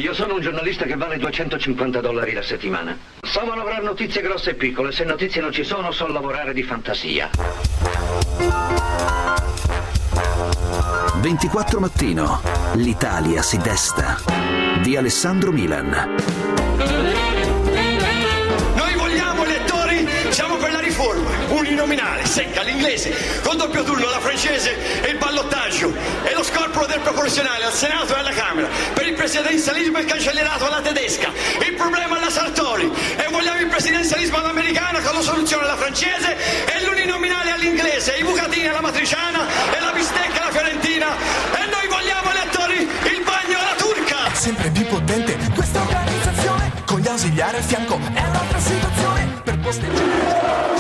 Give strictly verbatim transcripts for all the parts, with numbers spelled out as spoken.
io sono un giornalista che vale duecentocinquanta dollari la settimana. So manovrare notizie grosse e piccole, se notizie non ci sono so lavorare di fantasia. ventiquattro Mattino, l'Italia si desta, di Alessandro Milan. Noi vogliamo elettori, siamo per la riforma, uninominale, secca, l'inglese, con doppio turno alla francese e il ballottaggio, e lo scorporo del proporzionale al Senato e alla Camera, per il presidenzialismo e cancellerato alla tedesca, il problema alla Sartori, e vogliamo il presidenzialismo all'americana con la soluzione alla francese e l'uninominale all'inglese, i bucatini alla matriciana e la bistecca alla fiorentina, e noi vogliamo elettori il bagno alla turca. Sempre più potente questa organizzazione, con gli ausiliari al fianco è un'altra situazione per posteggiare.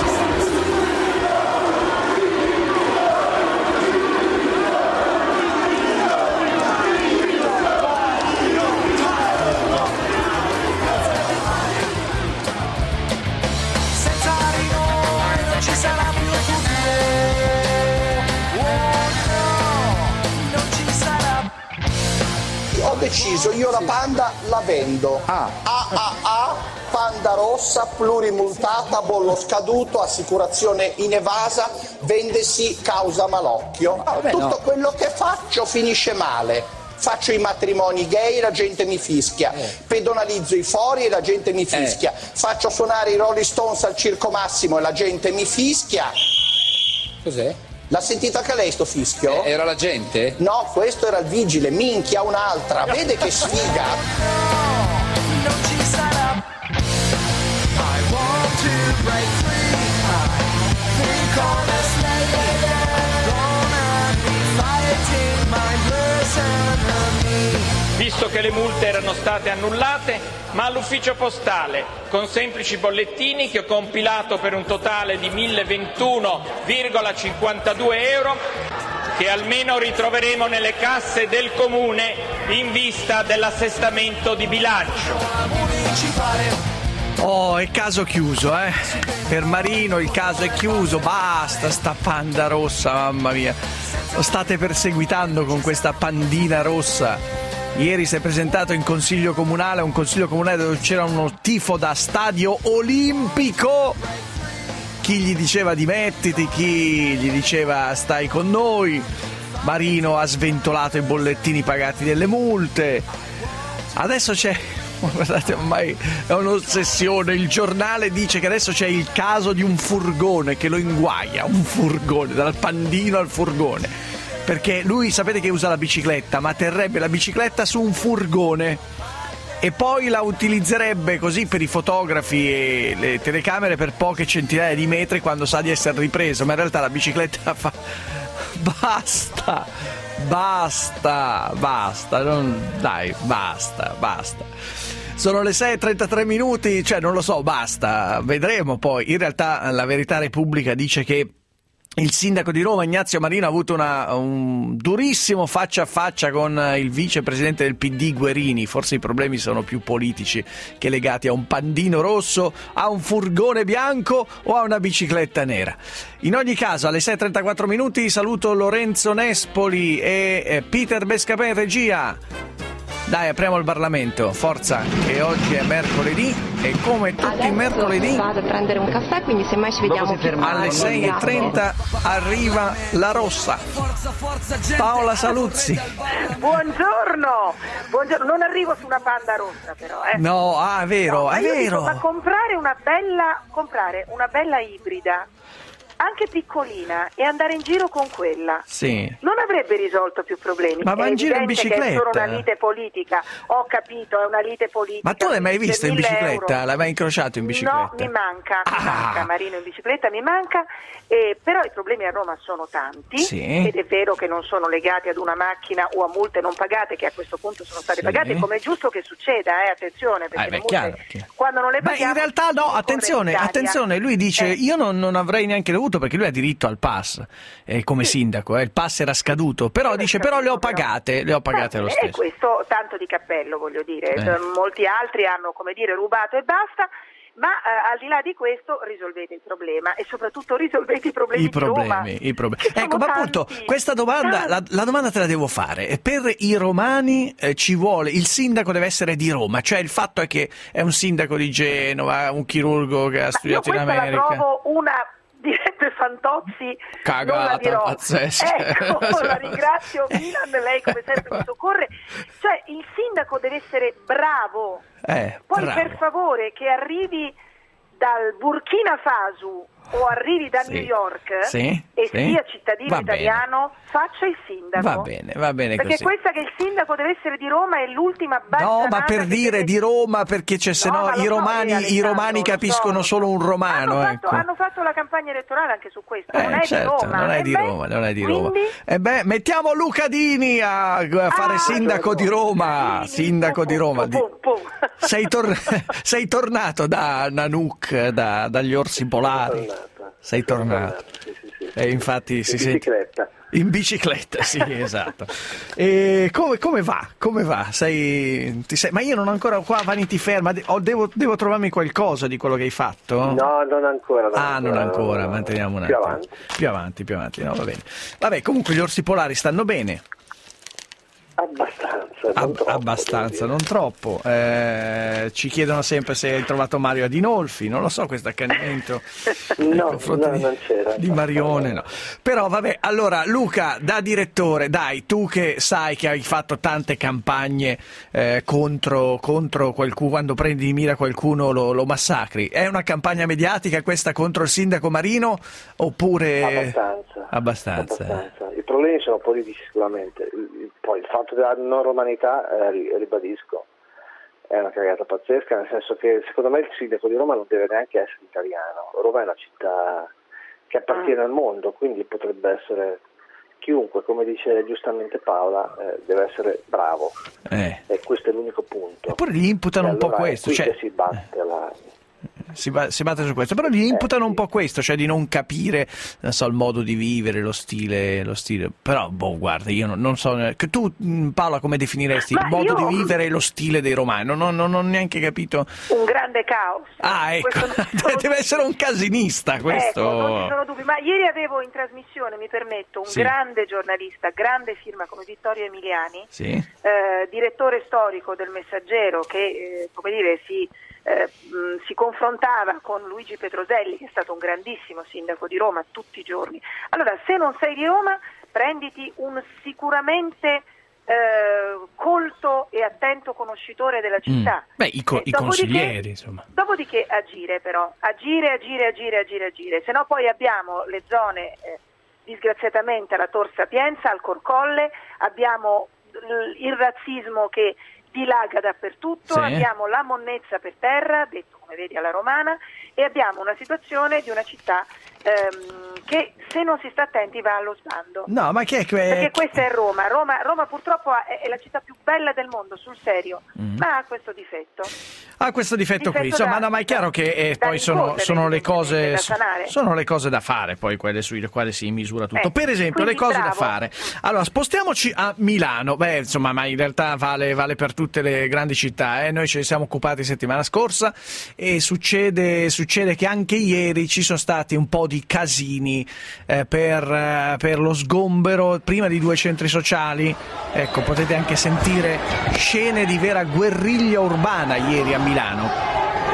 Ho deciso, io la Panda la vendo. Ah. A A A, Panda rossa, plurimultata, bollo scaduto, assicurazione inevasa, vendesi causa malocchio. Ah, vabbè, Tutto no. quello che faccio finisce male. Faccio i matrimoni gay e la gente mi fischia, eh. pedonalizzo i fori e la gente mi fischia, eh. faccio suonare i Rolling Stones al Circo Massimo e la gente mi fischia. Cos'è? L'ha sentito anche lei sto fischio? Eh, era la gente? No, questo era il vigile, minchia un'altra, vede che sfiga? Non ci sarà. I want to break free. I think honestly gonna be fighting my version of me. Visto che le multe erano state annullate, ma all'ufficio postale, con semplici bollettini che ho compilato per un totale di mille ventuno virgola cinquantadue euro, che almeno ritroveremo nelle casse del Comune in vista dell'assestamento di bilancio. Oh, è caso chiuso, eh? Per Marino il caso è chiuso, basta sta Panda rossa, mamma mia. Lo state perseguitando con questa pandina rossa. Ieri si è presentato in consiglio comunale, un consiglio comunale dove c'era uno tifo da stadio olimpico. Chi gli diceva dimettiti, chi gli diceva stai con noi. Marino ha sventolato i bollettini pagati delle multe. Adesso c'è, guardate, ormai è un'ossessione. Il giornale dice che adesso c'è il caso di un furgone che lo inguaia, un furgone, dal pandino al furgone. Perché lui sapete che usa la bicicletta, ma terrebbe la bicicletta su un furgone e poi la utilizzerebbe così per i fotografi e le telecamere per poche centinaia di metri quando sa di essere ripreso, ma in realtà la bicicletta fa... Basta, basta, basta, non... dai, basta, basta. Sono le sei e trentatré minuti, cioè non lo so, basta, vedremo poi. In realtà la Verità Repubblica dice che il sindaco di Roma, Ignazio Marino, ha avuto una, un durissimo faccia a faccia con il vicepresidente del P D Guerini. Forse i problemi sono più politici che legati a un pandino rosso, a un furgone bianco o a una bicicletta nera. In ogni caso, alle sei e trentaquattro minuti saluto Lorenzo Nespoli e Peter Bescapè in regia. Dai, apriamo il Parlamento, forza, che oggi è mercoledì e come tutti Adesso i mercoledì vado a prendere un caffè, quindi semmai ci vediamo più tardi. alle sei e trenta arriva la rossa. Paola Saluzzi. Buongiorno, buongiorno, non arrivo su una Panda rossa però, eh. No, ah, è vero, no, è io vero. Dico, ma comprare una bella, comprare una bella ibrida, anche piccolina, e andare in giro con quella Sì. non avrebbe risolto più problemi. Ma va in giro in bicicletta? Che è solo una lite politica, ho capito, è una lite politica. Ma tu l'hai mai visto in bicicletta? Euro. L'hai mai incrociato in bicicletta? No, mi manca, mi ah. manca Marino in bicicletta, mi manca, eh, però i problemi a Roma sono tanti, sì. ed è vero che non sono legati ad una macchina o a multe non pagate, che a questo punto sono state sì. pagate, come è giusto che succeda, eh, attenzione, perché eh, beh, le multe, chiaro, chiaro. quando non le paghiamo... Ma in realtà no, attenzione, attenzione, lui dice eh. io non, non avrei neanche dovuto, perché lui ha diritto al pass eh, come sì. sindaco, eh, il pass era scaduto, però era dice scaduto, però le ho pagate, però. le ho pagate ah, lo e stesso. questo tanto di cappello, voglio dire, eh. molti altri hanno, come dire, rubato e basta. Ma eh, al di là di questo risolvete il problema e soprattutto risolvete i problemi I di Roma. problemi, i problemi. Che sono Ecco, ma appunto, tanti, questa domanda, la, la domanda te la devo fare. Per i romani eh, ci vuole, il sindaco deve essere di Roma, cioè il fatto è che è un sindaco di Genova, un chirurgo che ha studiato in Io questa America. la trovo una, direbbe Fantozzi, Cagata, non la dirò. pazzesca. Ecco, la ringrazio Milan, lei come sempre mi soccorre. Cioè, il sindaco deve essere bravo. Eh, Poi bravo. per favore che arrivi dal Burkina Faso o arrivi da Sì, New York sì, e sì. sia cittadino Va bene. italiano, faccia il sindaco. Va bene, va bene Perché così. questa che il sindaco deve essere di Roma è l'ultima bastonata. No, ma per che dire deve- di Roma, perché c'è, se No, no ma lo i so, romani, eh, i Alessandro, romani lo capiscono so. solo un romano, hanno, fatto, ecco. hanno fatto la campagna elettorale anche su questo, Eh, non è certo, di Roma. non è E di beh, Roma, non è di Roma. quindi- E beh, mettiamo Luca Dini a, a fare Ah, sindaco di Roma, Dini, sindaco di pum, Roma. pum, Di- pum, pum. Sei, tor- sei tornato da Nanook, da- dagli orsi polari. Sei tornato. Sì, sì, sì. E infatti si In sente bicicletta. in bicicletta, sì, esatto. E come, come va? Come va? Sei, ti sei, ma io non ho ancora qua Vanity Fair, ma de- oh, devo, devo trovarmi qualcosa di quello che hai fatto? No, non ancora. Non Ah, non ancora, no, manteniamo un più attimo. avanti. Più avanti, più avanti, no, va bene. Vabbè, comunque gli orsi polari stanno bene. Abbastanza, non Ab- troppo, abbastanza, devo non troppo. Eh, ci chiedono sempre se hai trovato Mario Adinolfi, non lo so, questo accanimento nei No, confronti no, di, non c'era. di Marione, no. Però vabbè, allora Luca, da direttore, dai, tu che sai che hai fatto tante campagne eh, contro, contro qualcuno, quando prendi di mira qualcuno lo, lo massacri, è una campagna mediatica questa contro il sindaco Marino oppure... Abbastanza. Abbastanza, eh. abbastanza. I problemi sono politici sicuramente. Il- il- Poi il fatto della non romanità, eh, ri- ribadisco, è una cagata pazzesca, nel senso che secondo me il sindaco di Roma non deve neanche essere italiano. Roma è una città che appartiene al mondo, quindi potrebbe essere chiunque, come dice giustamente Paola, eh, deve essere bravo. Eh. E questo è l'unico punto. Eppure gli imputano E un po' allora è questo, qui cioè... che si batte la... Si, ba- si batte su questo, però gli imputano un po' questo, cioè di non capire, non so, il modo di vivere, lo stile, lo stile. Però, boh, guarda, io non, non so, che tu, mh, Paola, come definiresti Ma il modo io- di vivere e lo stile dei romani? Non, non, non ho neanche capito. Un grande caos. Ah, ecco, Questo non ci sono deve essere un casinista questo. Ecco, non ci sono dubbi, ma ieri avevo in trasmissione, mi permetto, un Sì. grande giornalista, grande firma come Vittorio Emiliani, Sì. eh, direttore storico del Messaggero, che eh, come dire si, eh, mh, si confrontava con Luigi Petroselli, che è stato un grandissimo sindaco di Roma tutti i giorni. Allora, se non sei di Roma, prenditi un sicuramente eh, colto e attento conoscitore della città. Mm. Beh, i, co- E i dopodiché- consiglieri, insomma. Dopodiché agire però, agire, agire, agire, agire, agire, se no poi abbiamo le zone, eh, disgraziatamente alla Tor Sapienza, al Corcolle, abbiamo l- il razzismo che dilaga dappertutto, Sì. abbiamo la monnezza per terra, detto come vedi alla romana, e abbiamo una situazione di una città ehm, che se non si sta attenti va allo sbando. No, ma che è que- Perché questa è Roma. Roma, Roma purtroppo è, è la città più bella del mondo, sul serio, Mm. ma ha questo difetto. Ha questo difetto qui, Difetto insomma, da- no, ma è chiaro che eh, da poi sono, rincorrere, sono le evidentemente, cose da sanare. sono le cose da fare, poi quelle sulle quali si misura tutto. Eh, Per esempio, le quindi cose da bravo. fare. Allora, spostiamoci a Milano. Beh, insomma, ma in realtà vale, vale per tutte le grandi città. Eh? Noi ce ne siamo occupati settimana scorsa e succede, succede che anche ieri ci sono stati un po' di casini eh, per, eh, per lo sgombero prima di due centri sociali. Ecco, potete anche sentire scene di vera guerriglia urbana ieri a Milano.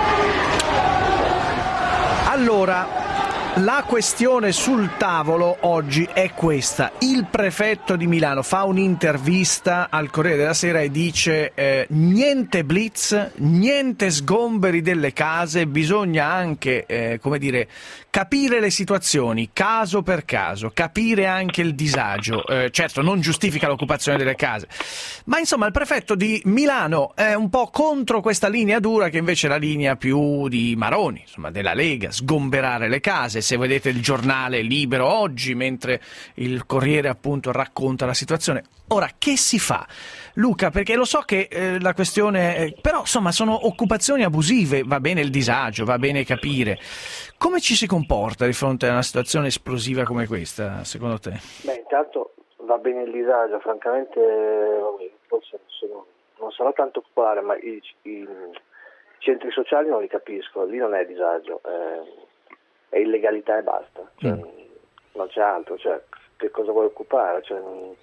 Allora, la questione sul tavolo oggi è questa. Il prefetto di Milano fa un'intervista al Corriere della Sera e dice eh, niente blitz, niente sgomberi delle case, bisogna anche, eh, come dire, capire le situazioni caso per caso, capire anche il disagio. Eh, certo, non giustifica l'occupazione delle case, ma insomma il prefetto di Milano è un po' contro questa linea dura che invece è la linea più di Maroni, insomma della Lega, sgomberare le case. Se vedete il giornale Libero oggi, mentre il Corriere appunto racconta la situazione. Ora, che si fa? Luca, perché lo so che eh, la questione... Eh, però insomma sono occupazioni abusive, va bene il disagio, va bene capire. Come ci si comporta di fronte a una situazione esplosiva come questa, secondo te? Beh, intanto va bene il disagio, francamente forse non, sono, non sarò tanto popolare, ma i, i centri sociali non li capisco, lì non è disagio, è, è illegalità e basta, cioè, mm. non c'è altro, cioè, che cosa vuoi occupare? Cioè, non,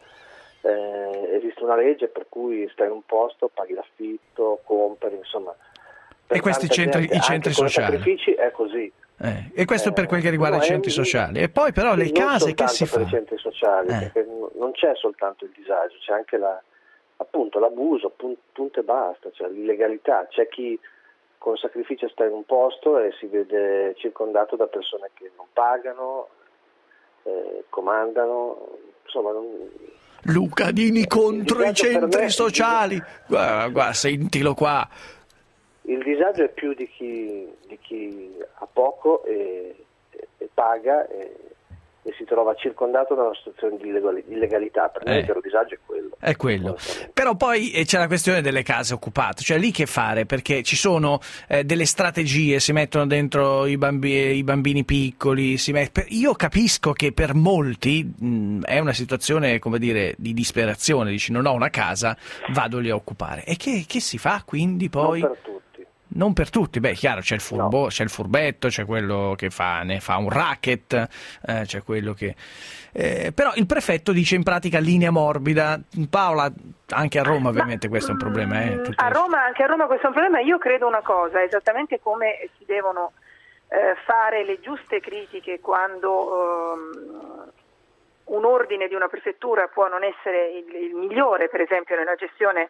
eh, esiste una legge per cui stai in un posto, paghi l'affitto, compri, insomma. E questi centri, gente, i centri sociali? Con i sacrifici è così. Eh, e questo eh, per quel che riguarda no, i centri è, sociali. E poi però le case che si fa? Per i centri sociali, eh. perché non c'è soltanto il disagio, c'è anche la, appunto l'abuso, punto e basta, cioè l'illegalità. C'è chi con sacrificio sta in un posto e si vede circondato da persone che non pagano, eh, comandano, insomma non... Luca Dini contro i centri me, sociali, guarda, guarda, sentilo qua. Il disagio è più di chi, di chi ha poco e, e, e paga e, e si trova circondato da una situazione di illegalità. Per me eh. il vero disagio è quello. È quello. Però poi c'è la questione delle case occupate, cioè lì che fare? Perché ci sono eh, delle strategie, si mettono dentro i, bambi, i bambini piccoli, si met... io capisco che per molti mh, è una situazione, come dire, di disperazione, dici non ho una casa, vado lì a occupare. E che, che si fa quindi poi? Non per tutti. Non per tutti, beh, chiaro, c'è il furbo, no. c'è il furbetto, c'è quello che fa, ne fa un racket, eh, c'è quello che... Eh, però il prefetto dice in pratica linea morbida. Paola, anche a Roma ovviamente Ma, questo è un problema. Eh, a Roma, anche a Roma questo è un problema. Io credo una cosa, esattamente come si devono eh, fare le giuste critiche quando um, un ordine di una prefettura può non essere il, il migliore, per esempio nella gestione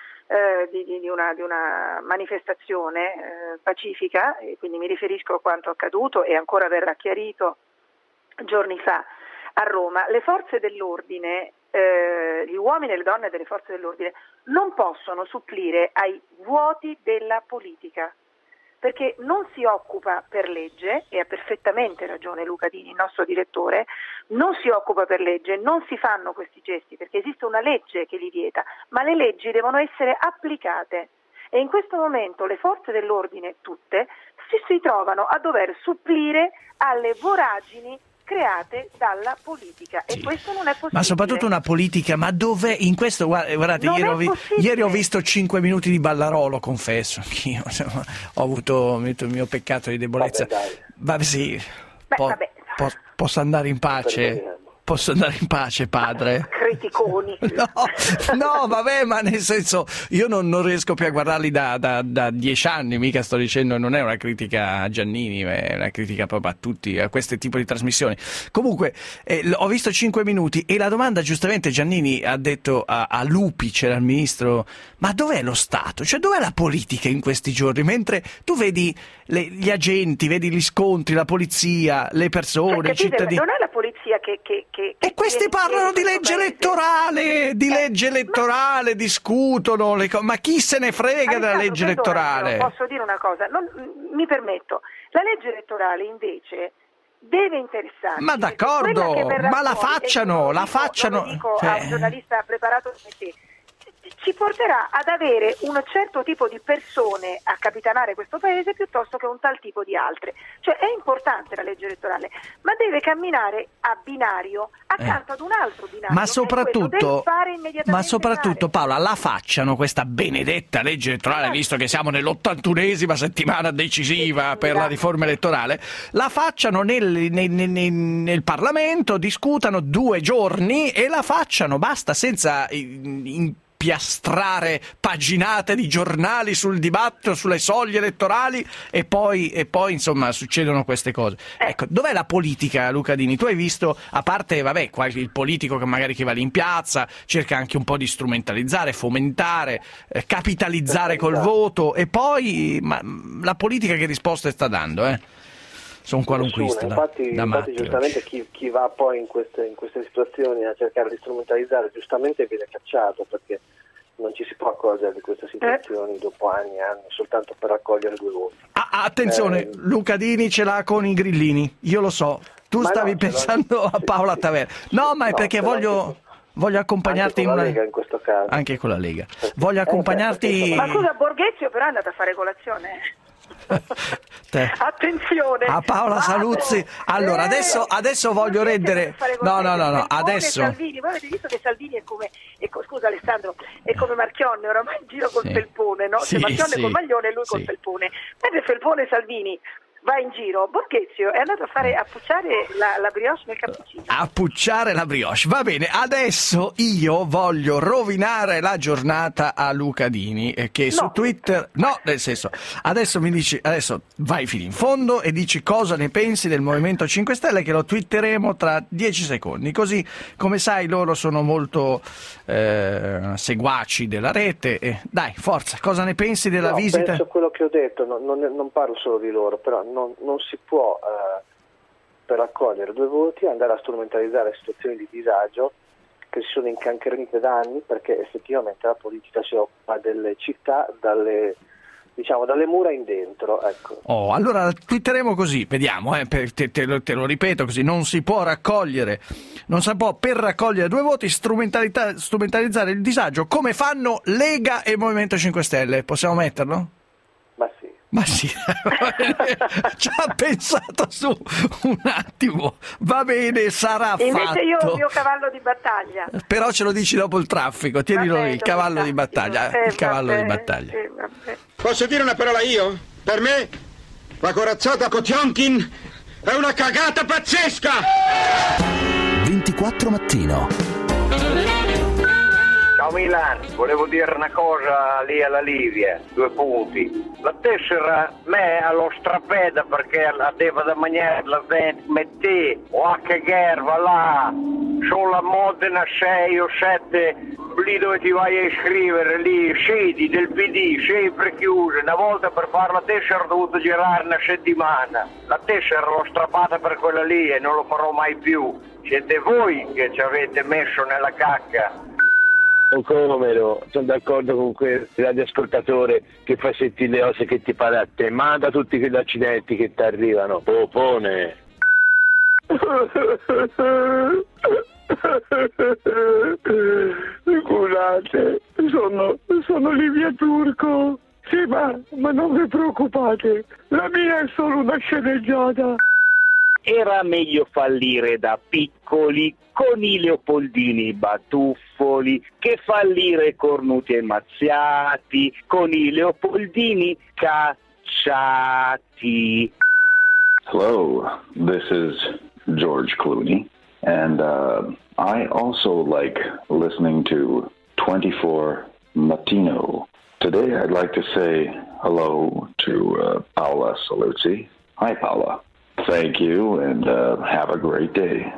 Eh, di, di, una, di una manifestazione eh, pacifica, e quindi mi riferisco a quanto accaduto e ancora verrà chiarito giorni fa a Roma. Le forze dell'ordine, eh, gli uomini e le donne delle forze dell'ordine non possono supplire ai vuoti della politica, perché non si occupa per legge, e ha perfettamente ragione Luca Dini, il nostro direttore, non si occupa per legge, non si fanno questi gesti perché esiste una legge che li vieta, ma le leggi devono essere applicate e in questo momento le forze dell'ordine tutte si, si trovano a dover supplire alle voragini create dalla politica e sì. questo non è possibile. Ma soprattutto una politica, ma dov'è in questo? Guardate, ieri ho, vi, ieri ho visto cinque minuti di Ballarolo, confesso anch'io, insomma, ho avuto il mio peccato di debolezza. Vabbè, sì, Beh, po- vabbè. Po- posso andare in pace? Posso andare in pace, padre? Criticoni. No, no, vabbè, ma nel senso, io non, non riesco più a guardarli da, da, da dieci anni, mica sto dicendo, non è una critica a Giannini, è una critica proprio a tutti, a questo tipo di trasmissioni. Comunque, eh, ho visto cinque minuti e la domanda, giustamente, Giannini ha detto a, a Lupi, c'era il ministro, ma dov'è lo Stato? Cioè, dov'è la politica in questi giorni? Mentre tu vedi le, gli agenti, vedi gli scontri, la polizia, le persone, cioè, i cittadini... Non è la polizia che... che, che e questi parlano di legge elettorale, di legge elettorale, ma, discutono, le co- ma chi se ne frega della legge elettorale? Posso dire una cosa, non, mi permetto, la legge elettorale invece deve interessarci. Ma d'accordo, ma la facciano, la dico, facciano. Lo dico cioè... a un giornalista preparato come te. Ci porterà ad avere un certo tipo di persone a capitanare questo paese piuttosto che un tal tipo di altre. Cioè è importante la legge elettorale, ma deve camminare a binario accanto eh. ad un altro binario. Ma soprattutto, fare immediatamente ma soprattutto fare. Paola, la facciano questa benedetta legge elettorale, visto che siamo nell'ottantunesima settimana decisiva sì, per sì, la riforma elettorale, la facciano nel, nel, nel, nel Parlamento, discutano due giorni e la facciano, basta, senza... In, in, piastrare paginate di giornali sul dibattito, sulle soglie elettorali e poi, e poi insomma succedono queste cose. Ecco, dov'è la politica, Luca Dini? Tu hai visto, a parte vabbè, il politico che magari che va lì in piazza, cerca anche un po' di strumentalizzare, fomentare, eh, capitalizzare col voto e poi ma, la politica che risposte sta dando, eh? Sono qualunquista. Infatti, da, da infatti giustamente chi, chi va poi in queste, in queste situazioni a cercare di strumentalizzare giustamente viene cacciato, perché non ci si può accorgere di queste situazioni eh. dopo anni e anni soltanto per raccogliere due voti. Ah, attenzione, eh, Luca Dini ce l'ha con i grillini, io lo so. Tu stavi no, pensando a Paola sì, Taverna. No, ma è no, perché voglio... Anche... Voglio accompagnarti anche con in la una... Lega in questo caso. Anche con la Lega. Voglio accompagnarti... Ma scusa, Borghezio però è andata a fare colazione. Te. Attenzione a Paola Saluzzi. Allora eh, adesso, adesso voglio rendere no no no no adesso Salvini, voi avete visto che Salvini è come è co... scusa Alessandro, è come Marchionne oramai in giro col sì. felpone, no? Sì, Cioè Marchionne sì. col maglione e lui sì. col felpone, mentre Felpone e Salvini va in giro, Borghezio è andato a fare a pucciare la, la brioche nel cappuccino. A pucciare la brioche. Va bene, adesso io voglio rovinare la giornata a Luca Dini, eh, che no. su Twitter... No, nel senso, adesso mi dici, adesso vai fino in fondo e dici cosa ne pensi del Movimento cinque Stelle, che lo twitteremo tra dieci secondi. Così, come sai, loro sono molto eh, seguaci della rete. Eh, dai, forza, cosa ne pensi della no, visita? Penso quello che ho detto, no, non, non parlo solo di loro, però non, non si può eh, per raccogliere due voti andare a strumentalizzare situazioni di disagio che si sono incancrenite da anni, perché effettivamente la politica si occupa delle città dalle, diciamo, dalle mura in dentro, ecco. Oh, allora twitteremo così, vediamo, eh, per, te, te, lo, te lo ripeto così, non si può raccogliere, non si può per raccogliere due voti strumentalizzare il disagio come fanno Lega e Movimento cinque Stelle, possiamo metterlo? Ma sì. Ma sì, ci ha pensato su un attimo, va bene, sarà Invece fatto. Invece io ho il mio cavallo di battaglia. Però ce lo dici dopo il traffico, tienilo lì, il cavallo di battaglia, eh, il cavallo vabbè, di battaglia. eh, vabbè. Posso dire una parola io? Per me, la corazzata Potionkin è una cagata pazzesca! ventiquattro mattino. Ciao Milan, volevo dire una cosa lì alla Livia, due punti. La tessera me allo strapeda perché la deve da mangiare la mette o a cagare, va là, sulla Modena sei o sette, lì dove ti vai a iscrivere, lì, sedi del P D, sempre chiuse. Una volta per fare la tessera ho dovuto girare una settimana. La tessera l'ho strappata per quella lì e non lo farò mai più. Siete voi che ci avete messo nella cacca. O come no, sono d'accordo con quel radioascoltatore che fa sentire le cose che ti pare a te, manda tutti quegli accidenti che ti arrivano, popone. Scusate, sono, sono Livia Turco. Sì, ma, ma non vi preoccupate, la mia è solo una sceneggiata. Era meglio fallire da piccoli con i Leopoldini batuffoli che fallire cornuti e mazziati con i Leopoldini cacciati. Hello, this is George Clooney, and uh, I also like listening to twenty-four Mattino. Today I'd like to say hello to uh, Paola Saluzzi. Hi, Paola. Thank you, and uh, have a great day.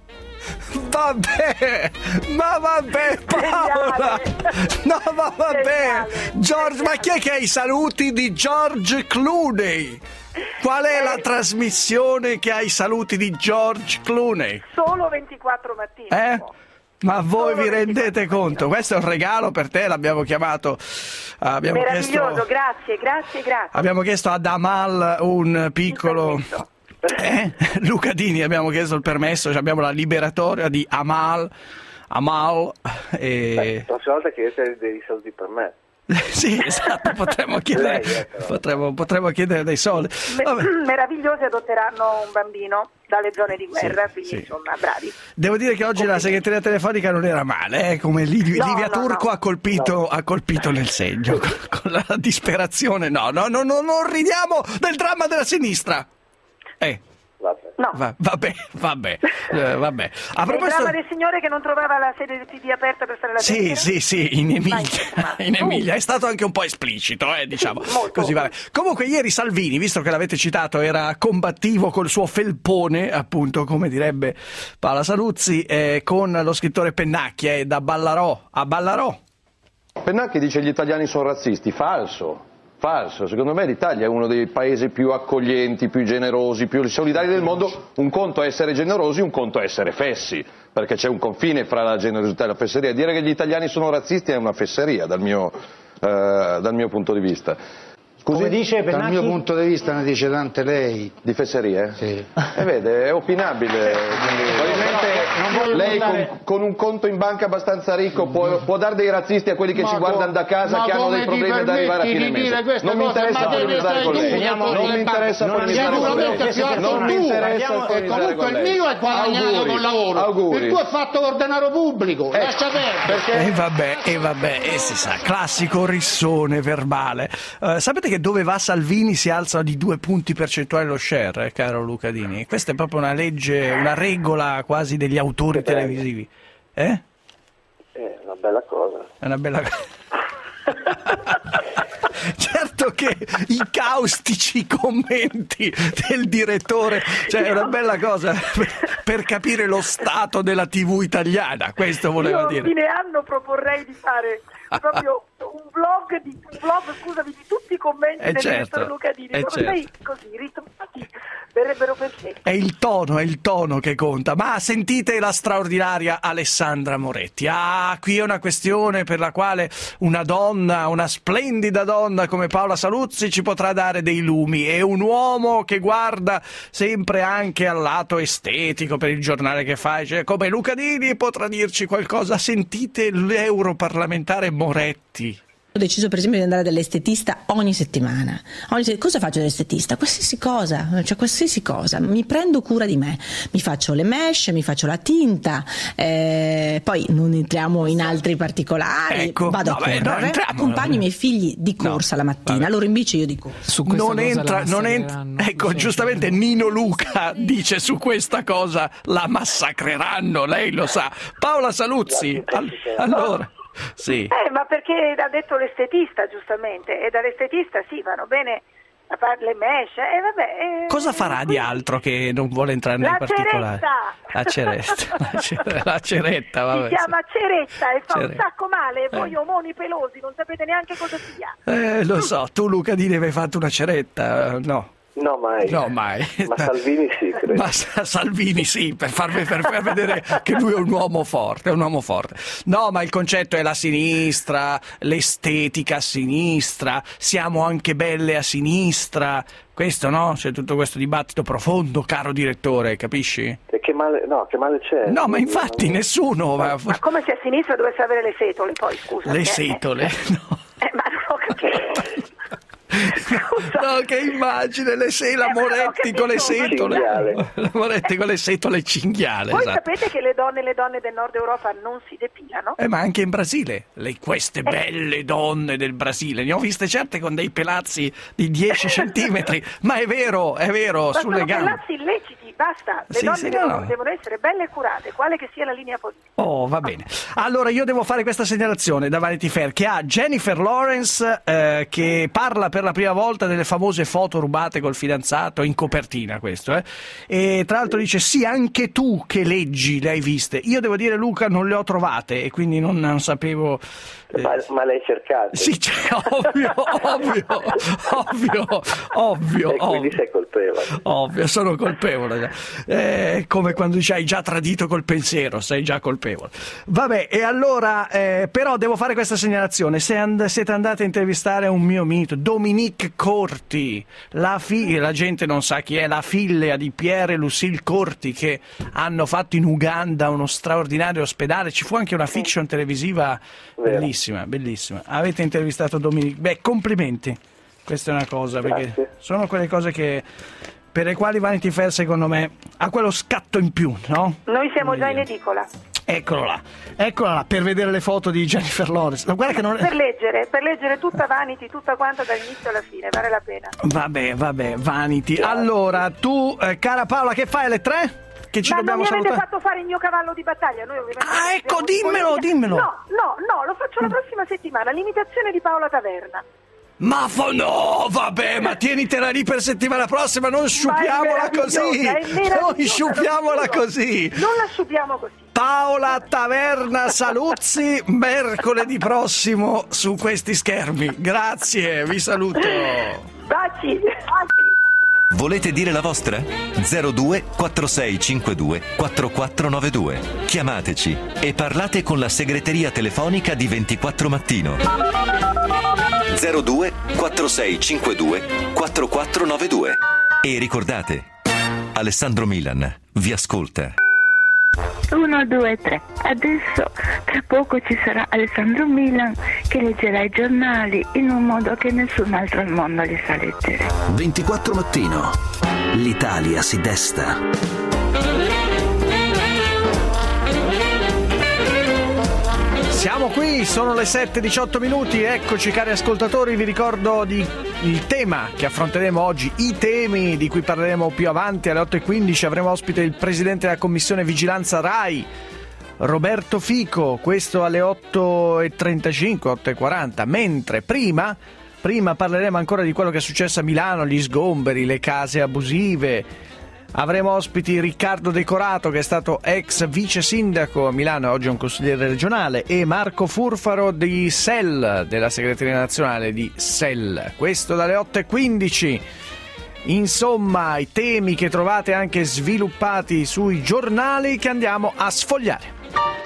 Vabbè, ma vabbè Paola, no ma vabbè, George, ma chi è che ha i saluti di George Clooney? Qual è la trasmissione che ha i saluti di George Clooney? Solo ventiquattro mattino. Eh? Ma voi Solo vi rendete conto? Questo è un regalo per te, l'abbiamo chiamato. Abbiamo Meraviglioso, chiesto, grazie, grazie, grazie. abbiamo chiesto ad Amal un piccolo. Eh? Luca Dini, abbiamo chiesto il permesso, cioè abbiamo la liberatoria di Amal Amal e... Beh, la prossima volta chiedete dei soldi per me. Sì, esatto, potremmo chiedere, Lei, eh, potremmo, potremmo chiedere dei soldi. Me- meravigliosi adotteranno un bambino dalle zone di guerra, Sì, quindi sì. insomma bravi. Devo dire che oggi la segreteria telefonica non era male, eh? Come Liv- No, Livia no, Turco no. ha colpito, No. ha colpito nel segno con, con la disperazione. No, no, no, no, non ridiamo del dramma della sinistra. Eh. No. Va, vabbè, vabbè, eh, vabbè. A Il proposito... dramma del signore che non trovava la sede del P D aperta per fare la Sì, tessera? sì, sì, in Emilia, Vai, in Emilia è stato anche un po' esplicito, eh, diciamo. Sì, molto. Così va. Comunque ieri Salvini, visto che l'avete citato, era combattivo col suo felpone, appunto, come direbbe Paola Saluzzi, eh, con lo scrittore Pennacchi, eh, da Ballarò a Ballarò. Pennacchi dice che gli italiani sono razzisti, falso. Falso, secondo me l'Italia è uno dei paesi più accoglienti, più generosi, più solidari del mondo. Un conto è essere generosi, un conto è essere fessi, perché c'è un confine fra la generosità e la fesseria. Dire che gli italiani sono razzisti è una fesseria dal mio, eh, dal mio punto di vista. Scusi? Come dice Pennacchi? Dal mio punto di vista ne dice tante lei. Di fesserie? Sì. E vede, è opinabile. Quindi... Probabilmente... lei con, con un conto in banca abbastanza ricco può, può dare dei razzisti a quelli che Ma ci guardano da casa, che hanno dei problemi ad arrivare a fine mese. Non mi interessa polemizzare con lei. Non mi interessa polemizzare con lei. Non mi interessa polemizzare con lei. Comunque il mio è guadagnato col lavoro. Auguri. Il tuo è fatto con denaro pubblico. Lascia perdere. E vabbè, e vabbè, e si sa, classico rissone verbale. Uh, sapete che dove va Salvini si alza di due punti percentuali lo share, eh, caro Luca Dini? Questa è proprio una legge, una regola quasi degli autori televisivi. Eh? È una bella cosa. È una bella cosa. Certo che i caustici commenti del direttore, cioè è una bella cosa per, per capire lo stato della tivù italiana, questo voleva Io dire. Io fine anno proporrei di fare proprio un blog di un blog, scusami, di tutti i commenti eh del certo, direttore Luca Dini, eh proprio certo. così ritmati verrebbero perfetti. È il tono, è il tono che conta. Ma sentite la straordinaria Alessandra Moretti. Ah, qui è una questione per la quale una donna, una splendida donna come Paola Saluzzi ci potrà dare dei lumi, e un uomo che guarda sempre anche al lato estetico per il giornale che fa, cioè, come Luca Dini potrà dirci qualcosa. Sentite l'europarlamentare Moretti. Ho deciso per esempio di andare dall'estetista ogni settimana. Ogni se- cosa faccio dall'estetista? Qualsiasi cosa, cioè qualsiasi cosa. Mi prendo cura di me, mi faccio le mesh, mi faccio la tinta, eh, poi non entriamo in altri particolari. Ecco, vado no, a beh, correre, no, entriamo, accompagno no. i miei figli di corsa No, la mattina, vabbè. loro in bici, io di corsa. Su non entra, non entra. Ecco, giustamente Nino Luca dice su questa cosa la massacreranno, lei lo sa. Paola Saluzzi, all- allora. Sì. Eh, ma perché ha detto l'estetista, giustamente, e dall'estetista sì, vanno bene a fare le mesh, e vabbè. eh, Cosa farà di altro che non vuole entrare La nel particolare? ceretta! La ceretta, la ceretta, la ceretta, vabbè. Si chiama ceretta e fa un Ceretta. sacco male, e voi Eh. omoni pelosi non sapete neanche cosa sia. Eh, lo so, tu Luca Dini avevi fatto una ceretta, no? No, mai. No, mai. Ma Salvini sì, credo. Ma Salvini sì, per farvi per far vedere che lui è un uomo forte, è un uomo forte. No, ma il concetto è la sinistra, l'estetica a sinistra, siamo anche belle a sinistra. Questo, no? C'è tutto questo dibattito profondo, caro direttore, capisci? E che male, no, che male c'è? No, ma infatti nessuno va... Ma come se a sinistra dovesse avere le setole, poi, scusa. Le setole, no. Eh, ma non ho capito. No, che immagine, le se- la Eh, ma non ho Moretti con le capito. setole. Cinghiale. La Moretti con le setole cinghiale, Voi esatto. sapete che le donne le donne del nord Europa non si depilano? Eh, ma anche in Brasile, le, queste belle donne del Brasile, ne ho viste certe con dei pelazzi di dieci centimetri, ma è vero, è vero, Ma sulle sono gambe. palazzi illeciti, basta. Le Sì, donne sì, devono, no. devono essere belle e curate, quale che sia la linea politica. Oh, va bene. Allora io devo fare questa segnalazione da Vanity Fair, che ha Jennifer Lawrence eh, che parla per la prima volta delle famose foto rubate col fidanzato, in copertina questo, eh. E tra l'altro dice sì, anche tu che leggi le hai viste. Io devo dire, Luca, non le ho trovate e quindi non, non sapevo... eh, Ma, ma lei cercate? Sì, cioè, ovvio, ovvio, ovvio, ovvio, E quindi ovvio. sei colpevole. Ovvio, sono colpevole. È come quando dici hai già tradito col pensiero, sei già colpevole. Vabbè, e allora, eh, però devo fare questa segnalazione. Se and- siete andati a intervistare un mio mito, Dominique Corti, la, fi- la gente non sa chi è, la figlia di Pierre e Lucille Corti, che hanno fatto in Uganda uno straordinario ospedale. Ci fu anche una fiction televisiva Vero. bellissima, bellissima. Avete intervistato Dominique? Beh, complimenti. Questa è una cosa, perché Grazie. sono quelle cose che per le quali Vanity Fair, secondo me, ha quello scatto in più, no? Noi siamo Come già in dire. edicola. Eccolo là, eccola là, per vedere le foto di Jennifer Lawrence. No, guarda che non... Per leggere, per leggere tutta Vanity, tutta quanta dall'inizio alla fine, vale la pena. Vabbè, vabbè, Vanity. Allora, tu, eh, cara Paola, che fai alle tre? Che ci Ma non dobbiamo mi avete salutare? fatto fare il mio cavallo di battaglia, noi ovviamente... Ah, ecco, abbiamo dimmelo, politica- dimmelo. No, no, no, lo faccio la prossima settimana, l'imitazione di Paola Taverna. Ma fo- no, vabbè, ma tienitela lì per settimana prossima, non sciupiamola così. meravigliosa, è meravigliosa, Non sciupiamola lo giuro. così. Non la sciupiamo così. Paola Taverna Saluzzi, mercoledì prossimo su questi schermi. Grazie, vi saluto. Baci, baci. Volete dire la vostra? zero due quattro sei cinque due quattro quattro nove due. Chiamateci e parlate con la segreteria telefonica di ventiquattro Mattino. zero due quattro sei cinque due quattro quattro nove due. E ricordate, Alessandro Milan vi ascolta. Uno, due, tre. Adesso tra poco ci sarà Alessandro Milan che leggerà i giornali in un modo che nessun altro al mondo li sa leggere. ventiquattro Mattino. L'Italia si desta. Siamo qui, sono le sette e diciotto minuti, eccoci cari ascoltatori, vi ricordo di, il tema che affronteremo oggi, i temi di cui parleremo più avanti. Alle otto e quindici avremo ospite il presidente della commissione vigilanza RAI, Roberto Fico, questo alle otto e trentacinque, otto e quaranta, mentre prima, prima parleremo ancora di quello che è successo a Milano, gli sgomberi, le case abusive. Avremo ospiti Riccardo Decorato, che è stato ex vice sindaco a Milano e oggi è un consigliere regionale, e Marco Furfaro di S E L, della segreteria nazionale di S E L. Questo dalle otto e quindici. Insomma, i temi che trovate anche sviluppati sui giornali che andiamo a sfogliare.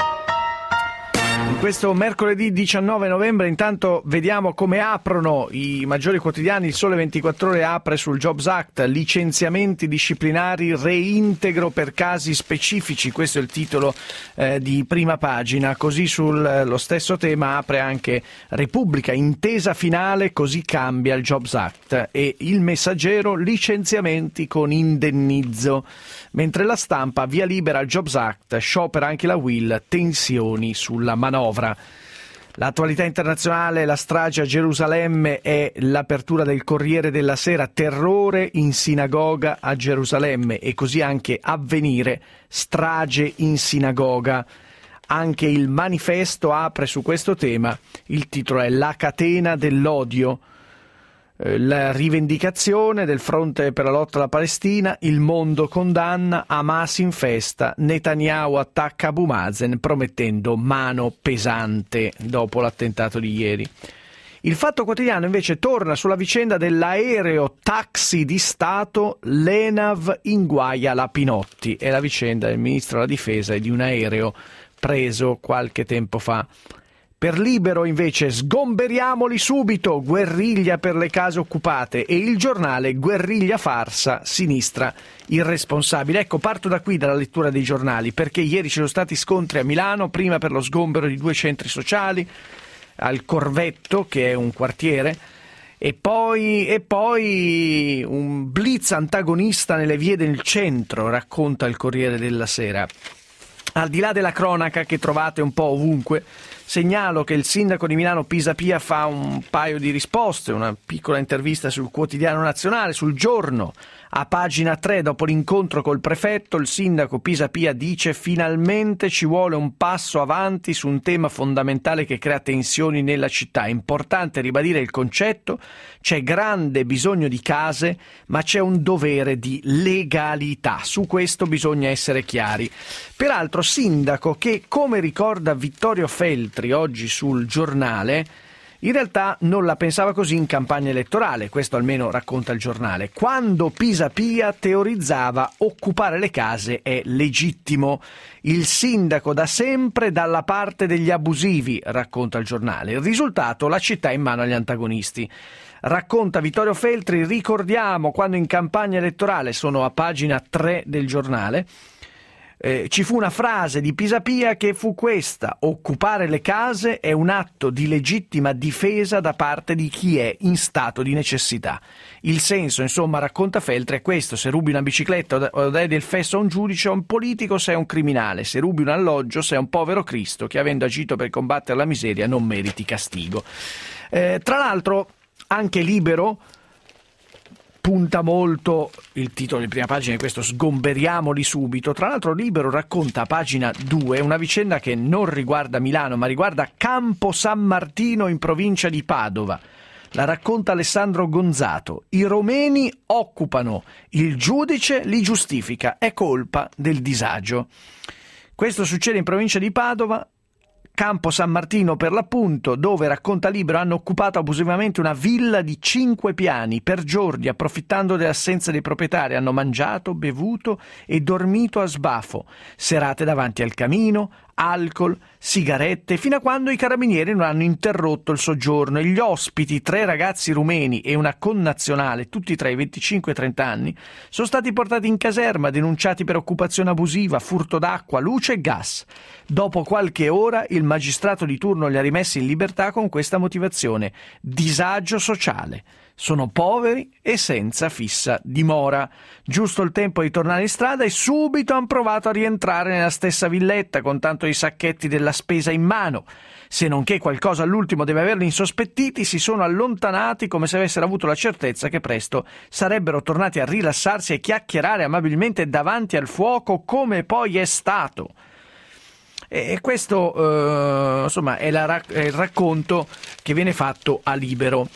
In questo mercoledì diciannove novembre intanto vediamo come aprono i maggiori quotidiani. Il Sole ventiquattro Ore apre sul Jobs Act, licenziamenti disciplinari, reintegro per casi specifici, questo è il titolo eh, di prima pagina. Così sullo stesso tema apre anche Repubblica, intesa finale, così cambia il Jobs Act, e Il Messaggero, licenziamenti con indennizzo. Mentre La Stampa, via libera al Jobs Act, sciopera anche la U I L, tensioni sulla manovra. L'attualità internazionale, la strage a Gerusalemme e l'apertura del Corriere della Sera, terrore in sinagoga a Gerusalemme, e così anche Avvenire, strage in sinagoga. Anche il Manifesto apre su questo tema, il titolo è La catena dell'odio. La rivendicazione del fronte per la lotta alla Palestina, il mondo condanna, Hamas in festa, Netanyahu attacca Abu Mazen promettendo mano pesante dopo l'attentato di ieri. Il Fatto Quotidiano invece torna sulla vicenda dell'aereo taxi di Stato, l'Enav inguaia la Pinotti. È la vicenda del ministro della difesa e di un aereo preso qualche tempo fa. Per Libero invece, sgomberiamoli subito, guerriglia per le case occupate, e Il Giornale, guerriglia farsa, sinistra irresponsabile. Ecco, parto da qui, dalla lettura dei giornali, perché ieri ci sono stati scontri a Milano, prima per lo sgombero di due centri sociali, al Corvetto, che è un quartiere, e poi, e poi un blitz antagonista nelle vie del centro, racconta il Corriere della Sera. Al di là della cronaca che trovate un po' ovunque, segnalo che il sindaco di Milano Pisapia fa un paio di risposte, una piccola intervista sul Quotidiano Nazionale, sul Giorno. A pagina tre, dopo l'incontro col prefetto, il sindaco Pisapia dice: finalmente ci vuole un passo avanti su un tema fondamentale che crea tensioni nella città. È importante ribadire il concetto, c'è grande bisogno di case, ma c'è un dovere di legalità. Su questo bisogna essere chiari. Peraltro, sindaco che, come ricorda Vittorio Feltri oggi sul Giornale, in realtà non la pensava così in campagna elettorale, questo almeno racconta il giornale. Quando Pisapia teorizzava occupare le case è legittimo. Il sindaco da sempre dalla parte degli abusivi, racconta il giornale. Il risultato, la città in mano agli antagonisti. Racconta Vittorio Feltri, ricordiamo quando in campagna elettorale, sono a pagina tre del giornale, Eh, ci fu una frase di Pisapia che fu questa: occupare le case è un atto di legittima difesa da parte di chi è in stato di necessità. Il senso, insomma, racconta Feltri, è questo: se rubi una bicicletta o dai del fesso a un giudice o a un politico sei un criminale, se rubi un alloggio sei un povero Cristo che, avendo agito per combattere la miseria, non meriti castigo. Eh, tra l'altro anche Libero punta molto, il titolo di prima pagina è questo: sgomberiamoli subito. Tra l'altro Libero racconta a pagina due una vicenda che non riguarda Milano ma riguarda Campo San Martino in provincia di Padova. La racconta Alessandro Gonzato. I romeni occupano, il giudice li giustifica, è colpa del disagio. Questo succede in provincia di Padova, Campo San Martino per l'appunto, dove, racconta Libero, hanno occupato abusivamente una villa di cinque piani per giorni, approfittando dell'assenza dei proprietari. Hanno mangiato, bevuto e dormito a sbafo, serate davanti al camino, alcol, sigarette, fino a quando i carabinieri non hanno interrotto il soggiorno e gli ospiti, tre ragazzi rumeni e una connazionale, tutti tra i venticinque e i trenta anni, sono stati portati in caserma, denunciati per occupazione abusiva, furto d'acqua, luce e gas. Dopo qualche ora il magistrato di turno li ha rimessi in libertà con questa motivazione: disagio sociale. Sono poveri e senza fissa dimora. Giusto il tempo di tornare in strada e subito hanno provato a rientrare nella stessa villetta con tanto i sacchetti della spesa in mano. Se non che qualcosa all'ultimo deve averli insospettiti, si sono allontanati come se avessero avuto la certezza che presto sarebbero tornati a rilassarsi e chiacchierare amabilmente davanti al fuoco, come poi è stato. E questo eh, insomma è, la, è il racconto che viene fatto a Libero.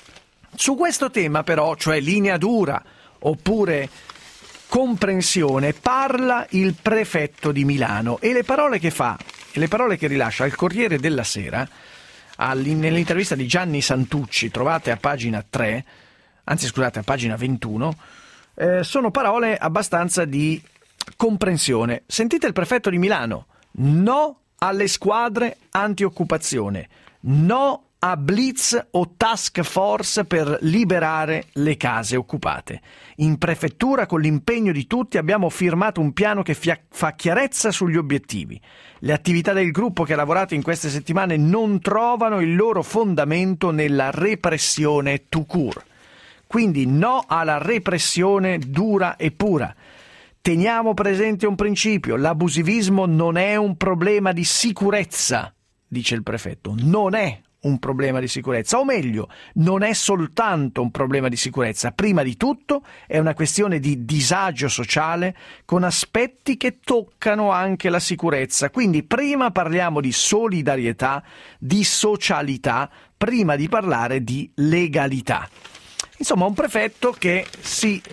Su questo tema però, cioè linea dura oppure comprensione, parla il prefetto di Milano e le parole che fa, le parole che rilascia al Corriere della Sera, nell'intervista di Gianni Santucci, trovate a pagina tre, anzi scusate a pagina ventuno, eh, sono parole abbastanza di comprensione. Sentite il prefetto di Milano: no alle squadre anti-occupazione, no a blitz o task force per liberare le case occupate. In prefettura, con l'impegno di tutti, abbiamo firmato un piano che fia- fa chiarezza sugli obiettivi. Le attività del gruppo che ha lavorato in queste settimane non trovano il loro fondamento nella repressione tout court. Quindi no alla repressione dura e pura. Teniamo presente un principio: l'abusivismo non è un problema di sicurezza, dice il prefetto, non è un problema di sicurezza, o meglio, non è soltanto un problema di sicurezza, prima di tutto è una questione di disagio sociale con aspetti che toccano anche la sicurezza. Quindi prima parliamo di solidarietà, di socialità, prima di parlare di legalità. Insomma, un prefetto che si,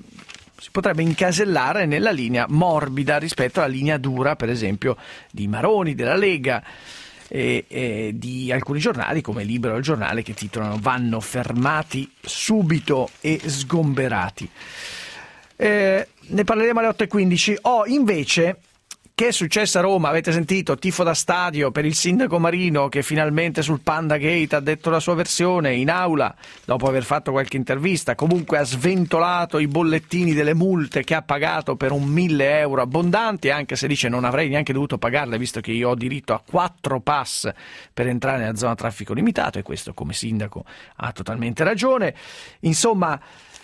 si potrebbe incasellare nella linea morbida rispetto alla linea dura, per esempio, di Maroni, della Lega, E, e di alcuni giornali come Libero e il Giornale, che titolano "Vanno fermati subito e sgomberati". Eh, ne parleremo alle otto e quindici. Oh, invece, che è successo a Roma? Avete sentito, tifo da stadio per il sindaco Marino, che finalmente sul Panda Gate ha detto la sua versione in aula dopo aver fatto qualche intervista. Comunque ha sventolato i bollettini delle multe che ha pagato per un mille euro abbondanti, anche se dice non avrei neanche dovuto pagarle visto che io ho diritto a quattro pass per entrare nella zona a traffico limitato, e questo come sindaco ha totalmente ragione. Insomma,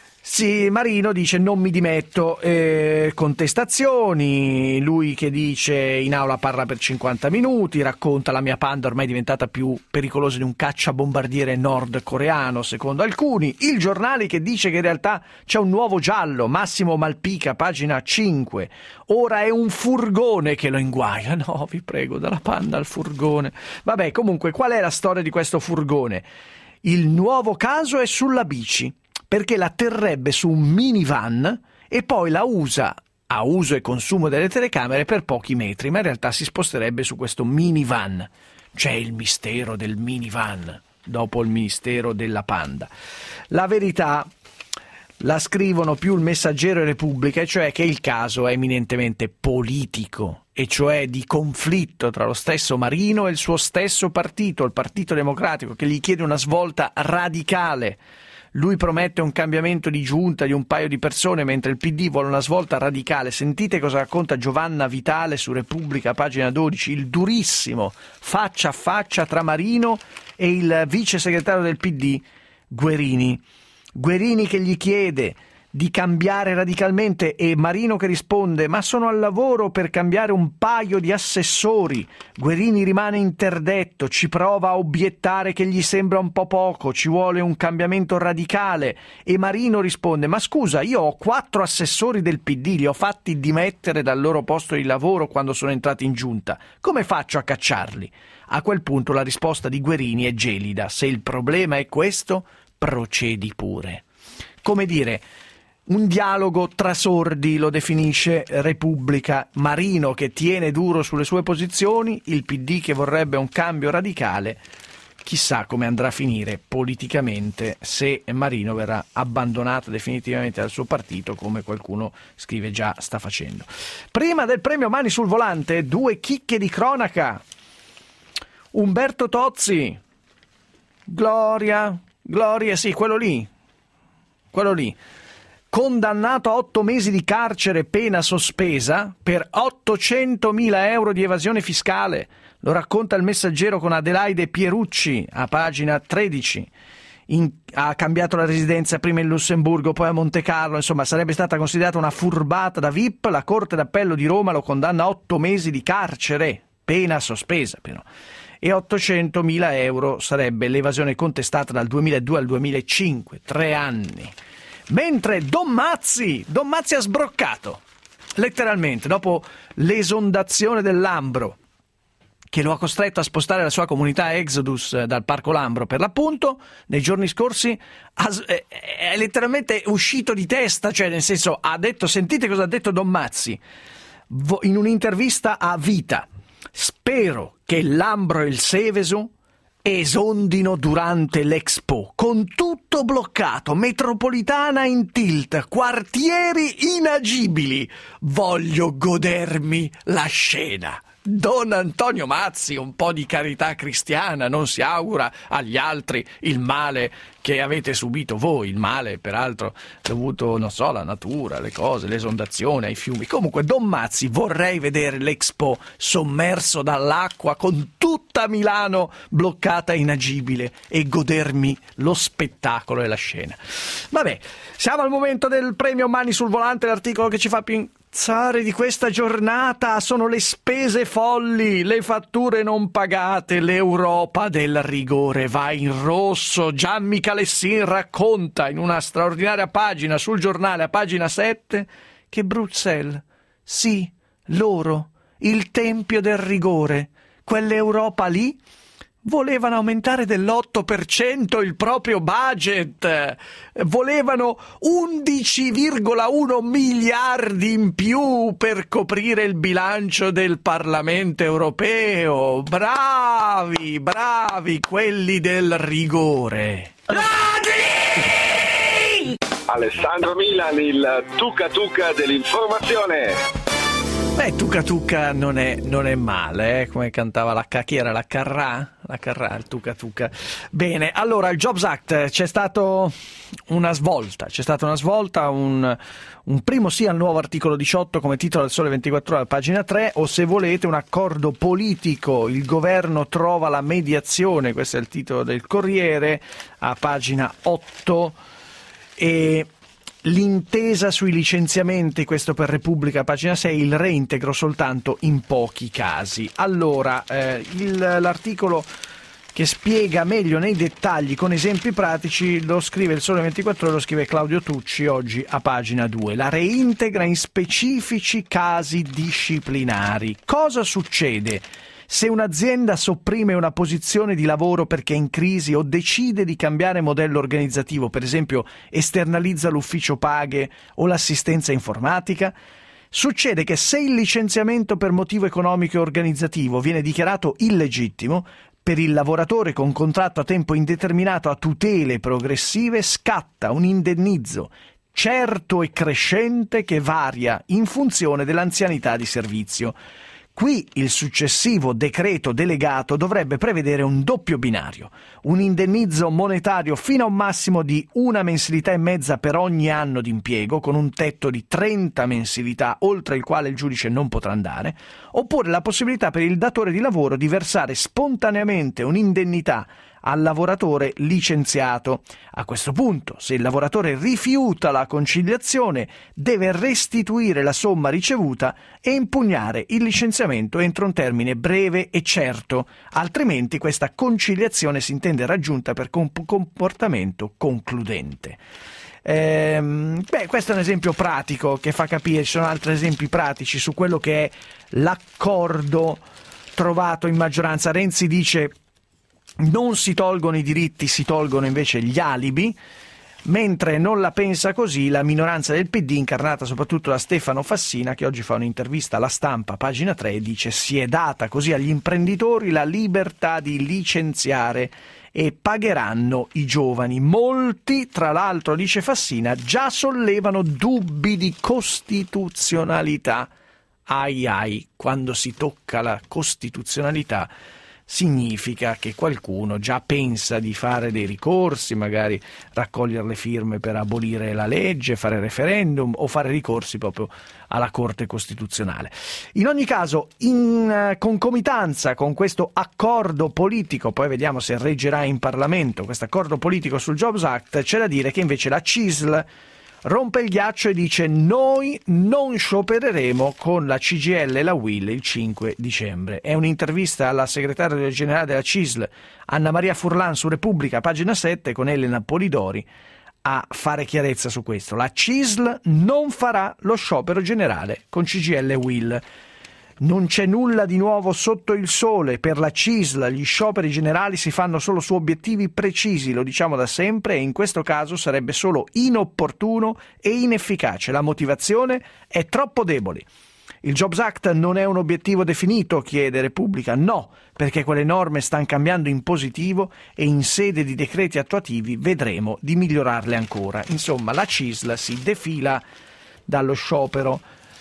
sì, Marino dice non mi dimetto, eh, contestazioni, lui che dice in aula parla per cinquanta minuti, racconta la mia Panda ormai diventata più pericolosa di un cacciabombardiere nordcoreano secondo alcuni, il Giornale che dice che in realtà c'è un nuovo giallo, Massimo Malpica, pagina cinque, ora è un furgone che lo inguaia. No, vi prego, dalla Panda al furgone. Vabbè, comunque, qual è la storia di questo furgone? Il nuovo caso è sulla bici, perché la terrebbe su un minivan e poi la usa a uso e consumo delle telecamere per pochi metri, ma in realtà si sposterebbe su questo minivan. C'è il mistero del minivan, dopo il mistero della Panda. La verità la scrivono più il Messaggero e Repubblica, e cioè che il caso è eminentemente politico, e cioè di conflitto tra lo stesso Marino e il suo stesso partito, il Partito Democratico, che gli chiede una svolta radicale. Lui promette un cambiamento di giunta di un paio di persone, mentre il P D vuole una svolta radicale. Sentite cosa racconta Giovanna Vitale su Repubblica, pagina dodici, il durissimo faccia a faccia tra Marino e il vice segretario del P D, Guerini. Guerini che gli chiede di cambiare radicalmente e Marino che risponde: ma sono al lavoro per cambiare un paio di assessori. Guerini rimane interdetto, ci prova a obiettare che gli sembra un po' poco, ci vuole un cambiamento radicale, e Marino risponde: ma scusa, io ho quattro assessori del P D, li ho fatti dimettere dal loro posto di lavoro quando sono entrati in giunta, come faccio a cacciarli? A quel punto la risposta di Guerini è gelida: se il problema è questo, procedi pure. Come dire, un dialogo tra sordi, lo definisce Repubblica. Marino che tiene duro sulle sue posizioni, il P D che vorrebbe un cambio radicale, chissà come andrà a finire politicamente se Marino verrà abbandonato definitivamente dal suo partito, come qualcuno scrive già sta facendo. Prima del premio Mani sul Volante, due chicche di cronaca. Umberto Tozzi, Gloria, Gloria, sì, quello lì, quello lì. Condannato a otto mesi di carcere, pena sospesa, per ottocentomila euro di evasione fiscale. Lo racconta il Messaggero con Adelaide Pierucci, a pagina tredici. In, ha cambiato la residenza prima in Lussemburgo, poi a Monte Carlo, insomma sarebbe stata considerata una furbata da V I P. La Corte d'Appello di Roma lo condanna a otto mesi di carcere, pena sospesa però. E ottocentomila euro sarebbe l'evasione contestata dal duemiladue al duemilacinque, tre anni. Mentre Don Mazzi, Don Mazzi ha sbroccato, letteralmente, dopo l'esondazione del Lambro, che lo ha costretto a spostare la sua comunità Exodus dal Parco Lambro per l'appunto, nei giorni scorsi ha, è, è letteralmente uscito di testa, cioè nel senso ha detto, sentite cosa ha detto Don Mazzi in un'intervista a Vita: spero che il Lambro e il Seveso esondino durante l'Expo, con tutto bloccato, metropolitana in tilt, quartieri inagibili. Voglio godermi la scena. Don Antonio Mazzi, un po' di carità cristiana, non si augura agli altri il male che avete subito voi, il male peraltro dovuto, non so, alla natura, le cose, l'esondazione, ai fiumi. Comunque, Don Mazzi, vorrei vedere l'Expo sommerso dall'acqua con tutta Milano bloccata e inagibile e godermi lo spettacolo e la scena. Vabbè, siamo al momento del premio Mani sul Volante, l'articolo che ci fa più di questa giornata sono le spese folli, le fatture non pagate, l'Europa del rigore va in rosso. Gianni Calessin racconta in una straordinaria pagina sul giornale, a pagina sette, che Bruxelles, sì, loro, il tempio del rigore, quell'Europa lì, volevano aumentare dell'otto per cento il proprio budget, volevano undici virgola uno miliardi in più per coprire il bilancio del Parlamento europeo. Bravi, bravi quelli del rigore. Alessandro Milan, il tuca tuca dell'informazione. Beh, Tuca Tuca non è, non è male, eh? Come cantava la chi era la Carrà? La Carrà, il Tuca Tuca. Bene, allora il Jobs Act, c'è stato una svolta, c'è stata una svolta, un, un primo sì al nuovo articolo diciotto come titolo del Sole ventiquattro Ore, pagina tre, o se volete un accordo politico, il governo trova la mediazione, questo è il titolo del Corriere, a pagina otto, e l'intesa sui licenziamenti, questo per Repubblica, pagina sei, il reintegro soltanto in pochi casi. Allora, eh, il, l'articolo che spiega meglio nei dettagli con esempi pratici lo scrive il Sole ventiquattro Ore, lo scrive Claudio Tucci oggi a pagina due. La reintegra in specifici casi disciplinari. Cosa succede se un'azienda sopprime una posizione di lavoro perché è in crisi o decide di cambiare modello organizzativo, per esempio esternalizza l'ufficio paghe o l'assistenza informatica? Succede che se il licenziamento per motivo economico e organizzativo viene dichiarato illegittimo, per il lavoratore con contratto a tempo indeterminato a tutele progressive scatta un indennizzo certo e crescente che varia in funzione dell'anzianità di servizio. Qui il successivo decreto delegato dovrebbe prevedere un doppio binario, un indennizzo monetario fino a un massimo di una mensilità e mezza per ogni anno di impiego, con un tetto di trenta mensilità oltre il quale il giudice non potrà andare, oppure la possibilità per il datore di lavoro di versare spontaneamente un'indennità al lavoratore licenziato. A questo punto, se il lavoratore rifiuta la conciliazione, deve restituire la somma ricevuta e impugnare il licenziamento entro un termine breve e certo, altrimenti questa conciliazione si intende raggiunta per comportamento concludente. Ehm, beh, questo è un esempio pratico che fa capire, ci sono altri esempi pratici su quello che è l'accordo trovato in maggioranza. Renzi dice: non si tolgono i diritti, si tolgono invece gli alibi, mentre non la pensa così la minoranza del P D, incarnata soprattutto da Stefano Fassina, che oggi fa un'intervista alla Stampa, pagina tre, e dice: si è data così agli imprenditori la libertà di licenziare e pagheranno i giovani. Molti, tra l'altro, dice Fassina, già sollevano dubbi di costituzionalità. Ai ai, quando si tocca la costituzionalità significa che qualcuno già pensa di fare dei ricorsi, magari raccogliere le firme per abolire la legge, fare referendum o fare ricorsi proprio alla Corte Costituzionale. In ogni caso, in concomitanza con questo accordo politico, poi vediamo se reggerà in Parlamento questo accordo politico sul Jobs Act, c'è da dire che invece la C I S L rompe il ghiaccio e dice: noi non sciopereremo con la C G I L e la U I L il cinque dicembre. È un'intervista alla segretaria generale della C I S L, Anna Maria Furlan, su Repubblica, pagina sette, con Elena Polidori a fare chiarezza su questo. La C I S L non farà lo sciopero generale con C G I L e U I L. Non c'è nulla di nuovo sotto il sole per la C I S L, gli scioperi generali si fanno solo su obiettivi precisi, lo diciamo da sempre, e in questo caso sarebbe solo inopportuno e inefficace. La motivazione è troppo debole. Il Jobs Act non è un obiettivo definito, chiede Repubblica. No, perché quelle norme stanno cambiando in positivo e in sede di decreti attuativi vedremo di migliorarle ancora. Insomma, la C I S L si defila dallo sciopero.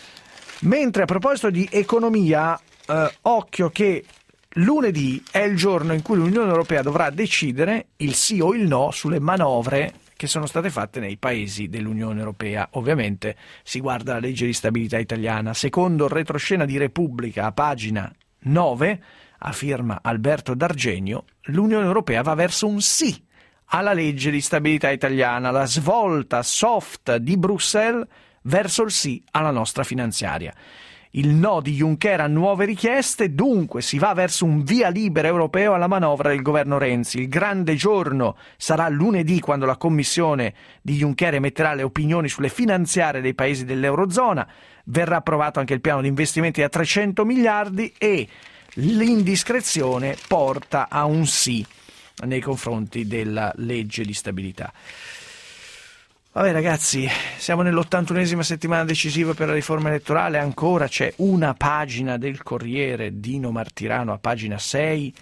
Mentre a proposito di economia, eh, occhio che lunedì è il giorno in cui l'Unione Europea dovrà decidere il sì o il no sulle manovre che sono state fatte nei paesi dell'Unione Europea. Ovviamente si guarda la legge di stabilità italiana. Secondo il retroscena di Repubblica, a pagina nove, a firma Alberto D'Argenio, l'Unione Europea va verso un sì alla legge di stabilità italiana, la svolta soft di Bruxelles verso il sì alla nostra finanziaria. Il no di Juncker a nuove richieste, dunque si va verso un via libera europeo alla manovra del governo Renzi. Il grande giorno sarà lunedì, quando la commissione di Juncker emetterà le opinioni sulle finanziarie dei paesi dell'Eurozona. Verrà approvato anche il piano di investimenti da trecento miliardi e l'indiscrezione porta a un sì nei confronti della legge di stabilità. Vabbè ragazzi, siamo nell'ottantunesima settimana decisiva per la riforma elettorale, ancora c'è una pagina del Corriere, Dino Martirano a pagina sei,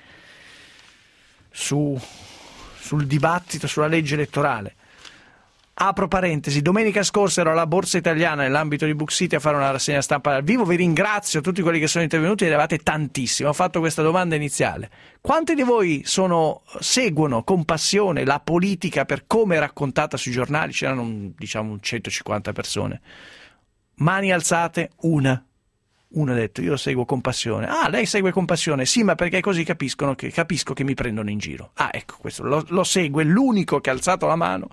su, sul dibattito sulla legge elettorale. Apro parentesi, domenica scorsa ero alla Borsa Italiana nell'ambito di Book City a fare una rassegna stampa dal vivo. Vi ringrazio tutti quelli che sono intervenuti, eravate tantissimi. Ho fatto questa domanda iniziale: quanti di voi sono, seguono con passione la politica per come è raccontata sui giornali? C'erano diciamo centocinquanta persone. Mani alzate, una. Uno ha detto: io lo seguo con passione. Ah, lei segue con passione? Sì, ma perché così capiscono che, capisco che mi prendono in giro. Ah, ecco, questo lo, lo segue, l'unico che ha alzato la mano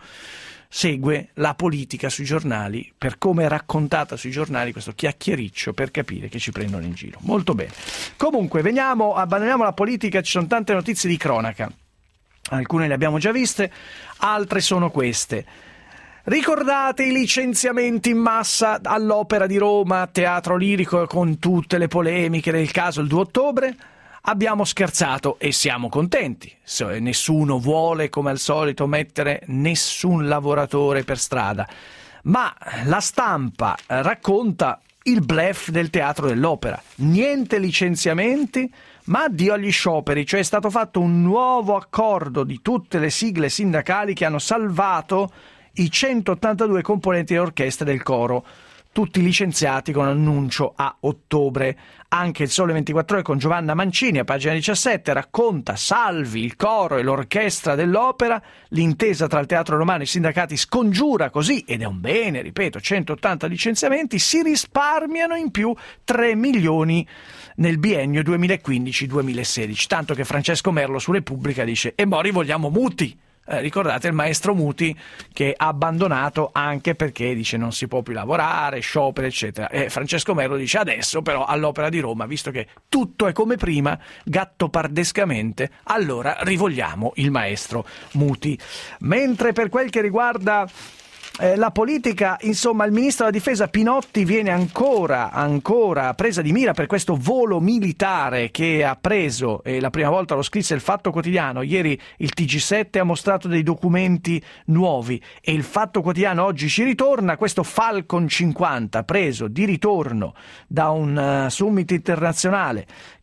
segue la politica sui giornali per come è raccontata sui giornali, questo chiacchiericcio per capire che ci prendono in giro. Molto bene. Comunque, veniamo, abbandoniamo la politica, ci sono tante notizie di cronaca. Alcune le abbiamo già viste, altre sono queste. Ricordate i licenziamenti in massa all'Opera di Roma, Teatro Lirico, con tutte le polemiche del caso il due ottobre? Abbiamo scherzato e siamo contenti. Nessuno vuole, come al solito, mettere nessun lavoratore per strada. Ma la stampa racconta il bluff del Teatro dell'Opera. Niente licenziamenti, ma addio agli scioperi. Cioè è stato fatto un nuovo accordo di tutte le sigle sindacali che hanno salvato i centottantadue componenti dell'orchestra del coro, tutti licenziati con annuncio a ottobre. Anche il Sole ventiquattro Ore con Giovanna Mancini a pagina diciassette racconta: salvi il coro e l'orchestra dell'Opera, l'intesa tra il Teatro Romano e i sindacati scongiura così, ed è un bene, ripeto, centottanta licenziamenti, si risparmiano in più tre milioni nel biennio duemilaquindici duemilasedici, tanto che Francesco Merlo su Repubblica dice: e mo rivogliamo Muti. Eh, ricordate il maestro Muti che ha abbandonato anche perché dice non si può più lavorare, sciopero eccetera, e Francesco Merlo dice: adesso però all'Opera di Roma, visto che tutto è come prima, gattopardescamente, allora rivogliamo il maestro Muti. Mentre per quel che riguarda Eh, la politica, insomma, il ministro della difesa Pinotti viene ancora, ancora presa di mira per questo volo militare che ha preso, e la prima volta lo scrisse il Fatto Quotidiano. Ieri il T G sette ha mostrato dei documenti nuovi e il Fatto Quotidiano oggi ci ritorna. Questo Falcon cinquanta preso di ritorno da un uh, summit internazionale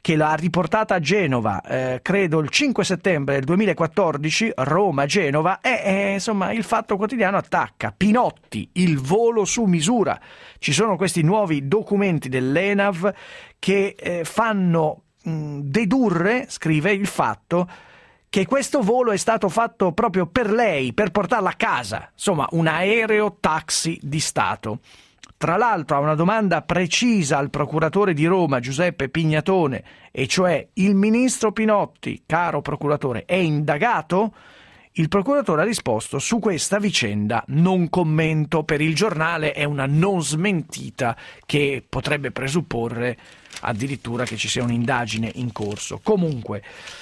che l'ha riportata a Genova, eh, credo il cinque settembre del duemilaquattordici, Roma-Genova, e eh, insomma il Fatto Quotidiano attacca Pinotti, il volo su misura. Ci sono questi nuovi documenti dell'ENAV che eh, fanno mh, dedurre, scrive il Fatto, che questo volo è stato fatto proprio per lei, per portarla a casa, insomma un aereo taxi di Stato. Tra l'altro a una domanda precisa al procuratore di Roma Giuseppe Pignatone, e cioè il ministro Pinotti, caro procuratore, è indagato? Il procuratore ha risposto: su questa vicenda non commento. Per il giornale è una non smentita che potrebbe presupporre addirittura che ci sia un'indagine in corso. Comunque,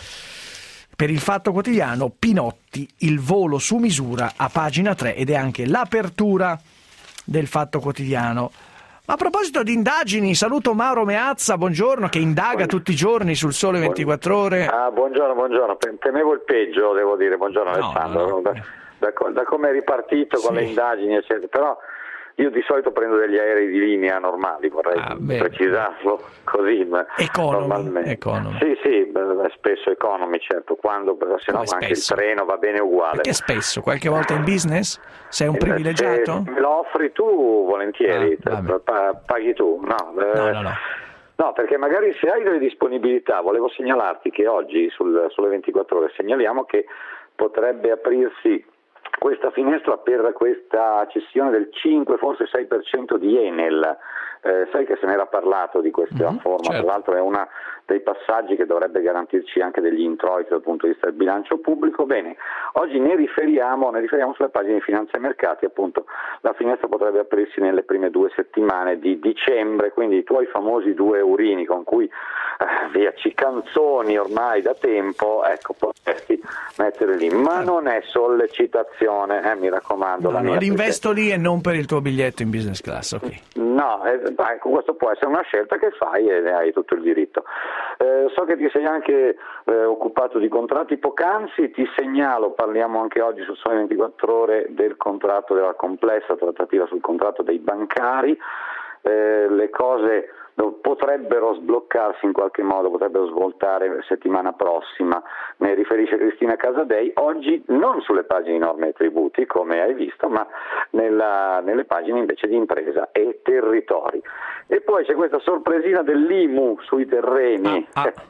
per il Fatto Quotidiano, Pinotti, il volo su misura, a pagina tre, ed è anche l'apertura del Fatto Quotidiano. Ma a proposito di indagini, saluto Mauro Meazza, buongiorno, che indaga tutti i giorni sul Sole ventiquattro Ore. Ah, buongiorno, buongiorno, temevo il peggio, devo dire, buongiorno no, Alessandro, no. Da, da, da come è ripartito sì. con le indagini, eccetera, però io di solito prendo degli aerei di linea normali, vorrei ah, precisarlo così. Economy, economy. Sì, sì, spesso economy, certo, quando, se no anche il treno va bene uguale. Perché spesso? Qualche volta in business? Sei un privilegiato? Se me lo offri tu, volentieri, ah, paghi tu, no? No, no, no. No, perché magari se hai delle disponibilità, volevo segnalarti che oggi sul Sole ventiquattro Ore segnaliamo che potrebbe aprirsi questa finestra per questa cessione del cinque, forse sei per cento di Enel. Eh, sai che se n'era parlato di questa mm-hmm, forma, certo. Tra l'altro è uno dei passaggi che dovrebbe garantirci anche degli introiti dal punto di vista del bilancio pubblico. Bene, oggi ne riferiamo, ne riferiamo sulle pagine di Finanza e Mercati, appunto la finestra potrebbe aprirsi nelle prime due settimane di dicembre, quindi i tuoi famosi due eurini con cui eh, via ci canzoni ormai da tempo, ecco, potresti mettere lì, ma non è sollecitazione, eh, mi raccomando. No, la mia li investo lì e non per il tuo biglietto in business class, ok? No, eh, ecco, questo può essere una scelta che fai e ne hai tutto il diritto. Eh, so che ti sei anche eh, occupato di contratti poc'anzi, ti segnalo, parliamo anche oggi su Sole ventiquattro Ore del contratto, della complessa trattativa sul contratto dei bancari. Eh, le cose potrebbero sbloccarsi in qualche modo, potrebbero svoltare settimana prossima, ne riferisce Cristina Casadei, oggi non sulle pagine di norme e tributi come hai visto, ma nella, nelle pagine invece di impresa e territori. E poi c'è questa sorpresina dell'I M U sui terreni. Ah, ah.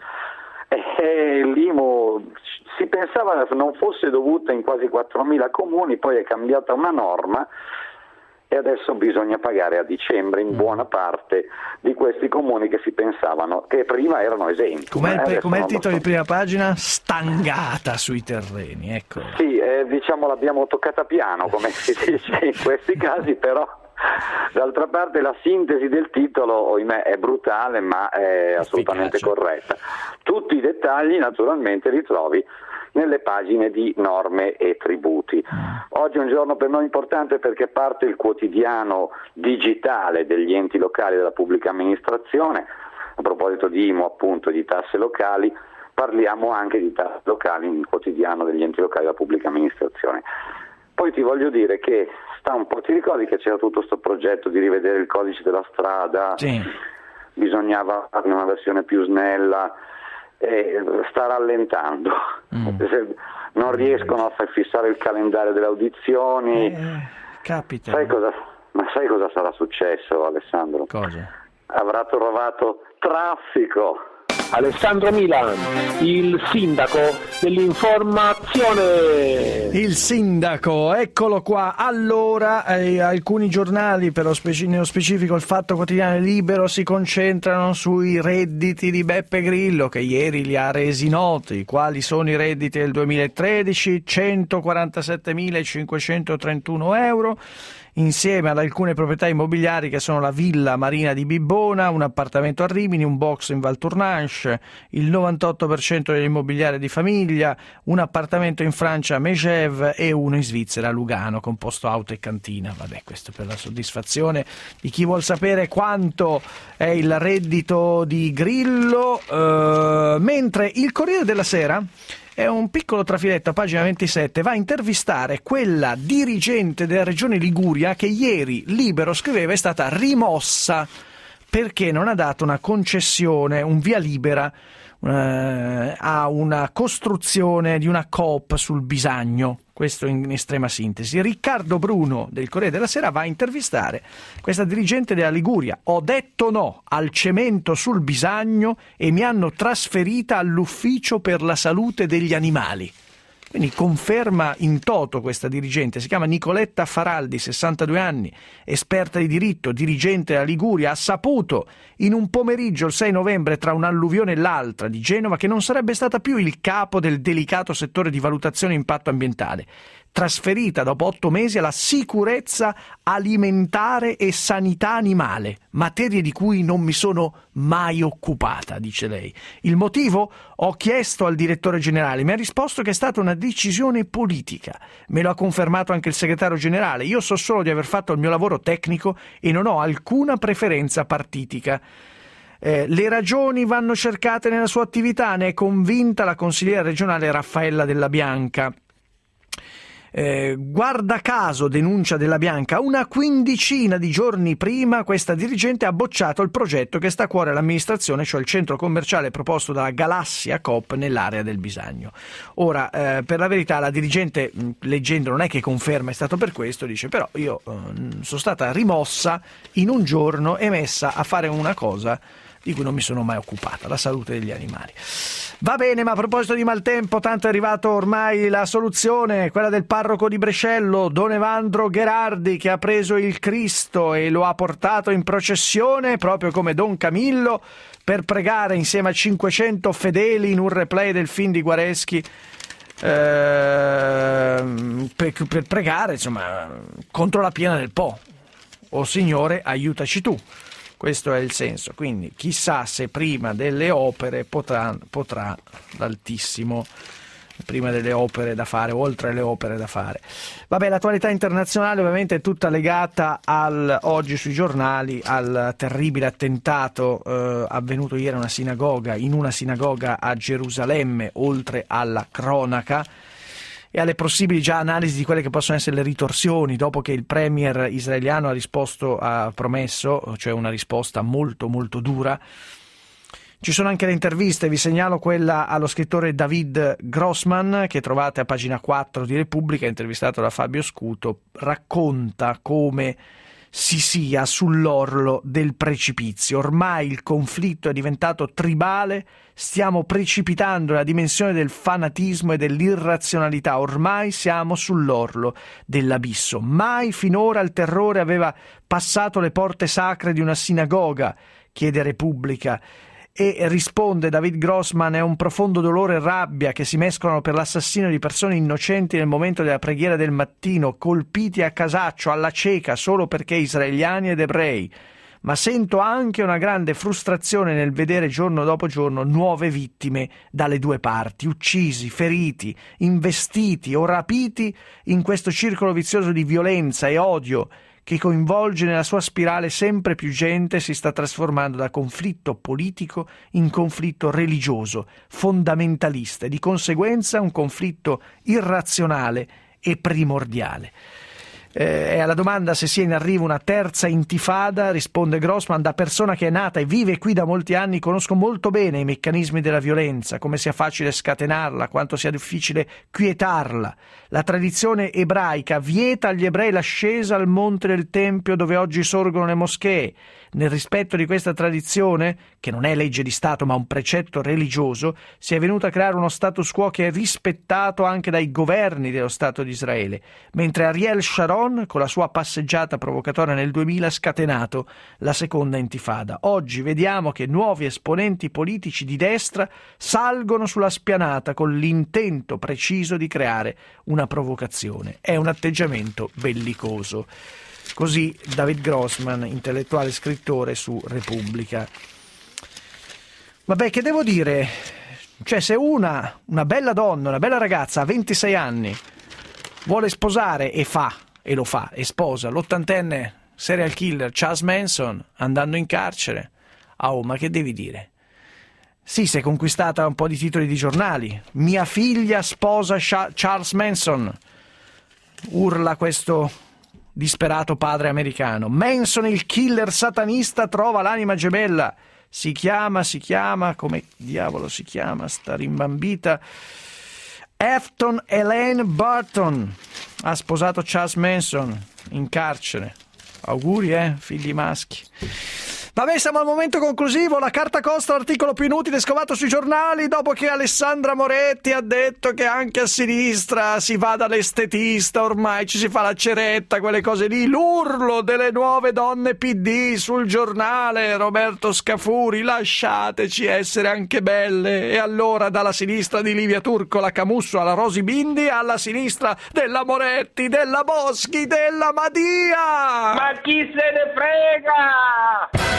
E l'I M U si pensava non fosse dovuta in quasi quattromila comuni, poi è cambiata una norma e adesso bisogna pagare a dicembre in buona parte di questi comuni che si pensavano, che prima erano esenti. Com'è il, eh, com'è il titolo di prima pagina? Stangata sui terreni, ecco. Sì, eh, diciamo l'abbiamo toccata piano, come si dice in questi casi, però d'altra parte la sintesi del titolo, ohimè, è brutale ma è assolutamente corretta. Tutti i dettagli naturalmente li trovi nelle pagine di norme e tributi. Oggi è un giorno per noi importante perché parte il quotidiano digitale degli enti locali e della pubblica amministrazione. A proposito di I M U, appunto, di tasse locali, parliamo anche di tasse locali nel quotidiano degli enti locali e della pubblica amministrazione. Poi ti voglio dire che sta un po', ti ricordi che c'era tutto questo progetto di rivedere il codice della strada? Sì. Bisognava farne una versione più snella. Eh, sta rallentando, mm. non riescono a far fissare il calendario delle audizioni. Eh, capita. Sai cosa, ma sai cosa sarà successo, Alessandro? Cosa? Avrà trovato traffico. Alessandro Milan, il sindaco dell'informazione. Il sindaco, eccolo qua. Allora, eh, alcuni giornali, per lo speci- nello specifico il Fatto Quotidiano e Libero, si concentrano sui redditi di Beppe Grillo, che ieri li ha resi noti. Quali sono i redditi del duemilatredici? centoquarantasettemilacinquecentotrentuno euro. Insieme ad alcune proprietà immobiliari che sono la Villa Marina di Bibbona, un appartamento a Rimini, un box in Val Tournanche, il novantotto per cento dell'immobiliare di famiglia, un appartamento in Francia a Megève e uno in Svizzera a Lugano, composto auto e cantina. Vabbè, questo per la soddisfazione di chi vuol sapere quanto è il reddito di Grillo. Eh, mentre il Corriere della Sera è un piccolo trafiletto a pagina ventisette, va a intervistare quella dirigente della regione Liguria che ieri Libero scriveva è stata rimossa perché non ha dato una concessione, un via libera eh, a una costruzione di una coop sul Bisagno. Questo in estrema sintesi. Riccardo Bruno del Corriere della Sera va a intervistare questa dirigente della Liguria. Ho detto no al cemento sul Bisagno e mi hanno trasferita all'ufficio per la salute degli animali. Quindi conferma in toto questa dirigente, si chiama Nicoletta Faraldi, sessantadue anni, esperta di diritto, dirigente della Liguria, ha saputo in un pomeriggio il sei novembre tra un'alluvione e l'altra di Genova che non sarebbe stata più il capo del delicato settore di valutazione impatto ambientale, trasferita dopo otto mesi alla sicurezza alimentare e sanità animale, materie di cui non mi sono mai occupata, dice lei. Il motivo? Ho chiesto al direttore generale, mi ha risposto che è stata una decisione politica. Me lo ha confermato anche il segretario generale. Io so solo di aver fatto il mio lavoro tecnico e non ho alcuna preferenza partitica. Eh, le ragioni vanno cercate nella sua attività, ne è convinta la consigliera regionale Raffaella Della Bianca. Eh, guarda caso, denuncia Della Bianca, una quindicina di giorni prima questa dirigente ha bocciato il progetto che sta a cuore all'amministrazione, cioè il centro commerciale proposto dalla Galassia Coop nell'area del Bisagno. Ora, eh, per la verità, la dirigente, mh, leggendo, non è che conferma è stato per questo, dice però io eh, sono stata rimossa in un giorno e messa a fare una cosa di cui non mi sono mai occupata, la salute degli animali. Va bene, ma a proposito di maltempo, tanto è arrivato ormai la soluzione, quella del parroco di Brescello, Don Evandro Gherardi, che ha preso il Cristo e lo ha portato in processione, proprio come Don Camillo, per pregare insieme a cinquecento fedeli in un replay del film di Guareschi, eh, per, per pregare, insomma, contro la piena del Po. O Signore, aiutaci tu. Questo è il senso, quindi chissà se prima delle opere potrà, potrà l'Altissimo, prima delle opere da fare, oltre alle opere da fare. Vabbè, l'attualità internazionale ovviamente è tutta legata al, oggi sui giornali, al terribile attentato eh, avvenuto ieri a una sinagoga, in una sinagoga a Gerusalemme, oltre alla cronaca, e alle possibili già analisi di quelle che possono essere le ritorsioni dopo che il premier israeliano ha risposto, ha promesso, cioè una risposta molto molto dura. Ci sono anche le interviste, vi segnalo quella allo scrittore David Grossman che trovate a pagina quattro di Repubblica, intervistato da Fabio Scuto, racconta come si sia sull'orlo del precipizio. Ormai il conflitto è diventato tribale, stiamo precipitando nella dimensione del fanatismo e dell'irrazionalità, ormai siamo sull'orlo dell'abisso. Mai finora il terrore aveva passato le porte sacre di una sinagoga, chiede Repubblica. E risponde David Grossman, è un profondo dolore e rabbia che si mescolano per l'assassinio di persone innocenti nel momento della preghiera del mattino, colpiti a casaccio, alla cieca, solo perché israeliani ed ebrei. Ma sento anche una grande frustrazione nel vedere giorno dopo giorno nuove vittime dalle due parti, uccisi, feriti, investiti o rapiti in questo circolo vizioso di violenza e odio che coinvolge nella sua spirale sempre più gente, si sta trasformando da conflitto politico in conflitto religioso, fondamentalista e di conseguenza un conflitto irrazionale e primordiale. Eh, alla domanda se sia in arrivo una terza intifada risponde Grossman: da persona che è nata e vive qui da molti anni conosco molto bene i meccanismi della violenza, come sia facile scatenarla, quanto sia difficile quietarla. La tradizione ebraica vieta agli ebrei l'ascesa al monte del Tempio dove oggi sorgono le moschee. Nel rispetto di questa tradizione, che non è legge di Stato ma un precetto religioso, si è venuto a creare uno status quo che è rispettato anche dai governi dello Stato di Israele, mentre Ariel Sharon, con la sua passeggiata provocatoria nel duemila, ha scatenato la seconda intifada. Oggi vediamo che nuovi esponenti politici di destra salgono sulla spianata con l'intento preciso di creare una provocazione. È un atteggiamento bellicoso. Così David Grossman, intellettuale scrittore su Repubblica. Vabbè, che devo dire? Cioè, se una, una bella donna, una bella ragazza a ventisei anni vuole sposare e fa, e lo fa, e sposa l'ottantenne serial killer Charles Manson andando in carcere, oh, ma che devi dire? Sì, si è conquistata un po' di titoli di giornali. Mia figlia sposa Charles Manson, urla questo disperato padre americano. Manson, il killer satanista, trova l'anima gemella. Si chiama, si chiama, come diavolo si chiama sta rimbambita? Afton Elaine Barton. Ha sposato Charles Manson in carcere. Auguri, eh, figli maschi. Vabbè, siamo al momento conclusivo. La carta costa, l'articolo più inutile scovato sui giornali, dopo che Alessandra Moretti ha detto che anche a sinistra si va dall'estetista, ormai ci si fa la ceretta, quelle cose lì. L'urlo delle nuove donne P D sul giornale. Roberto Scafuri, lasciateci essere anche belle. E allora dalla sinistra di Livia Turco, la Camusso, alla Rosi Bindi, alla sinistra della Moretti, della Boschi, della Madia. Ma chi se ne frega?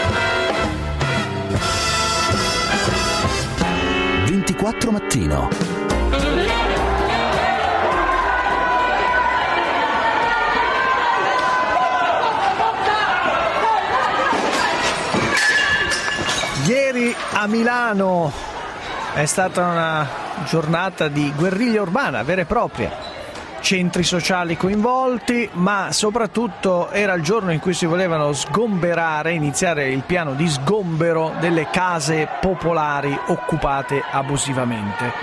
ventiquattro Mattino. Ieri a Milano è stata una giornata di guerriglia urbana vera e propria. Centri sociali coinvolti, ma soprattutto era il giorno in cui si volevano sgomberare, iniziare il piano di sgombero delle case popolari occupate abusivamente.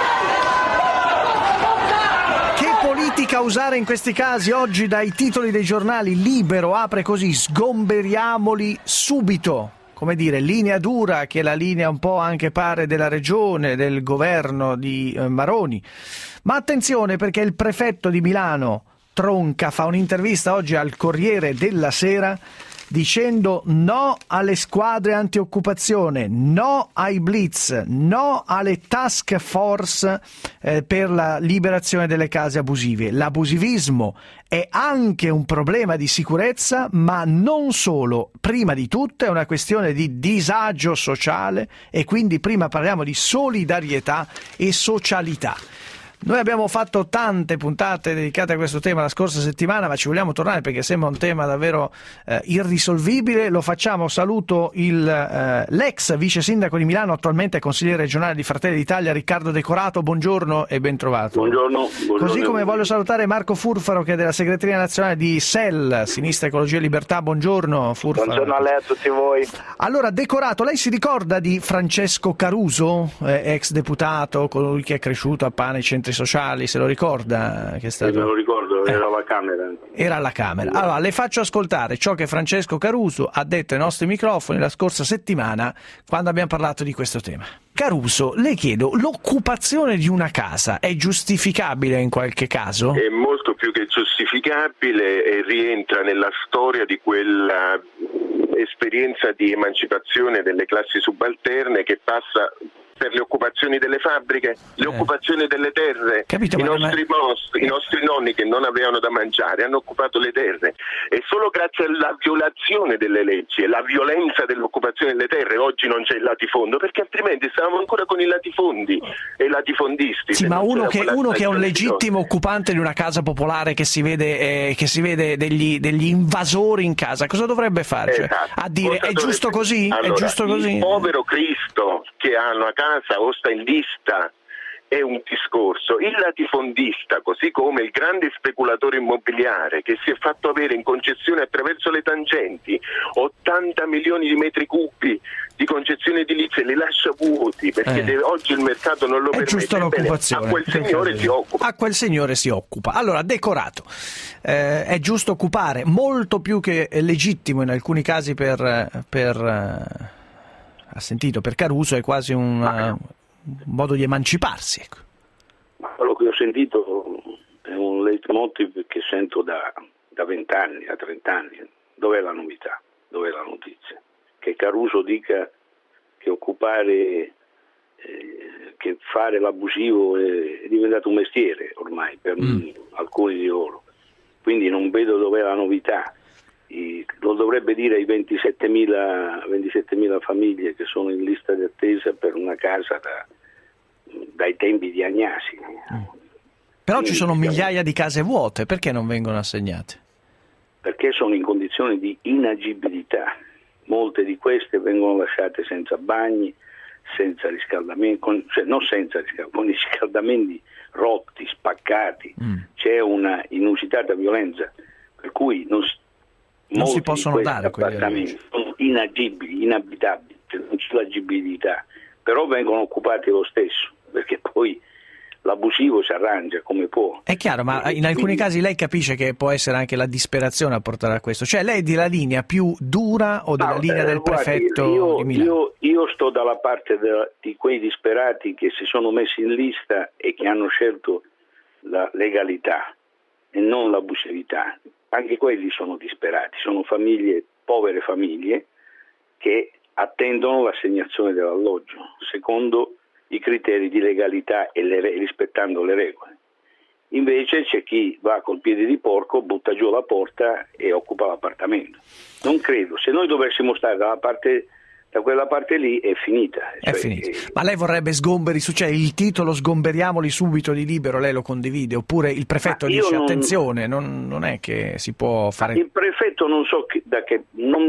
Che politica usare in questi casi? Oggi dai titoli dei giornali Libero apre così: sgomberiamoli subito. Come dire, linea dura, che è la linea un po' anche pare della regione, del governo di eh, Maroni. Ma attenzione, perché il prefetto di Milano, Tronca, fa un'intervista oggi al Corriere della Sera dicendo no alle squadre antioccupazione, no ai blitz, no alle task force eh, per la liberazione delle case abusive. L'abusivismo è anche un problema di sicurezza, ma non solo. Prima di tutto è una questione di disagio sociale e quindi prima parliamo di solidarietà e socialità. Noi abbiamo fatto tante puntate dedicate a questo tema la scorsa settimana, ma ci vogliamo tornare perché sembra un tema davvero eh, irrisolvibile. Lo facciamo. Saluto il, eh, l'ex vice sindaco di Milano, attualmente consigliere regionale di Fratelli d'Italia, Riccardo Decorato. Buongiorno e ben trovato. Buongiorno, buongiorno. Così come voglio salutare Marco Furfaro, che è della segreteria nazionale di S E L, Sinistra Ecologia e Libertà. Buongiorno Furfaro. Buongiorno a lei, a tutti voi. Allora, Decorato, lei si ricorda di Francesco Caruso, eh, ex deputato, colui che è cresciuto a pane ai centri sociali, se lo ricorda? Che è stato... Sì, me lo ricordo, era alla Camera. Era alla Camera. Allora, le faccio ascoltare ciò che Francesco Caruso ha detto ai nostri microfoni la scorsa settimana, quando abbiamo parlato di questo tema. Caruso, le chiedo, l'occupazione di una casa è giustificabile in qualche caso? È molto più che giustificabile e rientra nella storia di quella esperienza di emancipazione delle classi subalterne che passa per le occupazioni delle fabbriche, le eh. occupazioni delle terre. Capito, I, nostri ma... most, I nostri nonni che non avevano da mangiare hanno occupato le terre e solo grazie alla violazione delle leggi e la violenza dell'occupazione delle terre oggi non c'è il latifondo, perché altrimenti stavamo ancora con i latifondi e i latifondisti. Sì, ma uno che, uno che è un legittimo occupante di una casa popolare che si vede, eh, che si vede degli, degli invasori in casa, cosa dovrebbe fare? Cioè, esatto. A dire cosa è giusto così? Allora, è giusto così? Il povero Cristo che ha una casa o sta in lista è un discorso. Il latifondista, così come il grande speculatore immobiliare che si è fatto avere in concessione attraverso le tangenti ottanta milioni di metri cubi di concessioni edilizie, li lascia vuoti perché eh. deve, oggi il mercato non lo è permette. Giusto l'occupazione. A quel signore si occupa. A quel signore si occupa. Allora, Decorato, eh, è giusto occupare, molto più che legittimo in alcuni casi per... per eh, ha sentito, per Caruso è quasi un, uh, un modo di emanciparsi. Ecco. Ma quello che ho sentito è un leitmotiv che sento da vent'anni, da trent'anni. Dov'è la novità? Dov'è la notizia? Che Caruso dica che occupare, eh, che fare l'abusivo è, è diventato un mestiere ormai per mm. alcuni di loro. Quindi non vedo dov'è la novità. Lo dovrebbe dire ai ventisettemila famiglie che sono in lista di attesa per una casa da, dai tempi di Agnasi. Mm. Però ci sono migliaia di case vuote, perché non vengono assegnate? Perché sono in condizioni di inagibilità. Molte di queste vengono lasciate senza bagni, senza riscaldamento, con, cioè non senza riscaldamento, con i riscaldamenti rotti, spaccati. Mm. C'è una inusitata violenza. per cui non, non si possono dare quegli appartamenti sono inagibili, inabitabili, cioè non c'è l'agibilità, però vengono occupati lo stesso, perché poi l'abusivo si arrangia come può. È chiaro, ma in alcuni casi lei capisce che può essere anche la disperazione a portare a questo. Cioè lei è della linea più dura o della no, linea eh, del guardi, prefetto io, di Milano? Io, io sto dalla parte de, di quei disperati che si sono messi in lista e che hanno scelto la legalità e non l'abusività. Anche quelli sono disperati, sono famiglie, povere famiglie, che attendono l'assegnazione dell'alloggio, secondo i criteri di legalità e le, rispettando le regole. Invece c'è chi va col piede di porco, butta giù la porta e occupa l'appartamento. Non credo, se noi dovessimo stare dalla parte, da quella parte lì è finita. È cioè, finita. È... Ma lei vorrebbe sgomberi su, cioè il titolo sgomberiamoli subito di libero, lei lo condivide? Oppure il prefetto dice non... attenzione, non, non è che si può fare... Il prefetto non so che, da che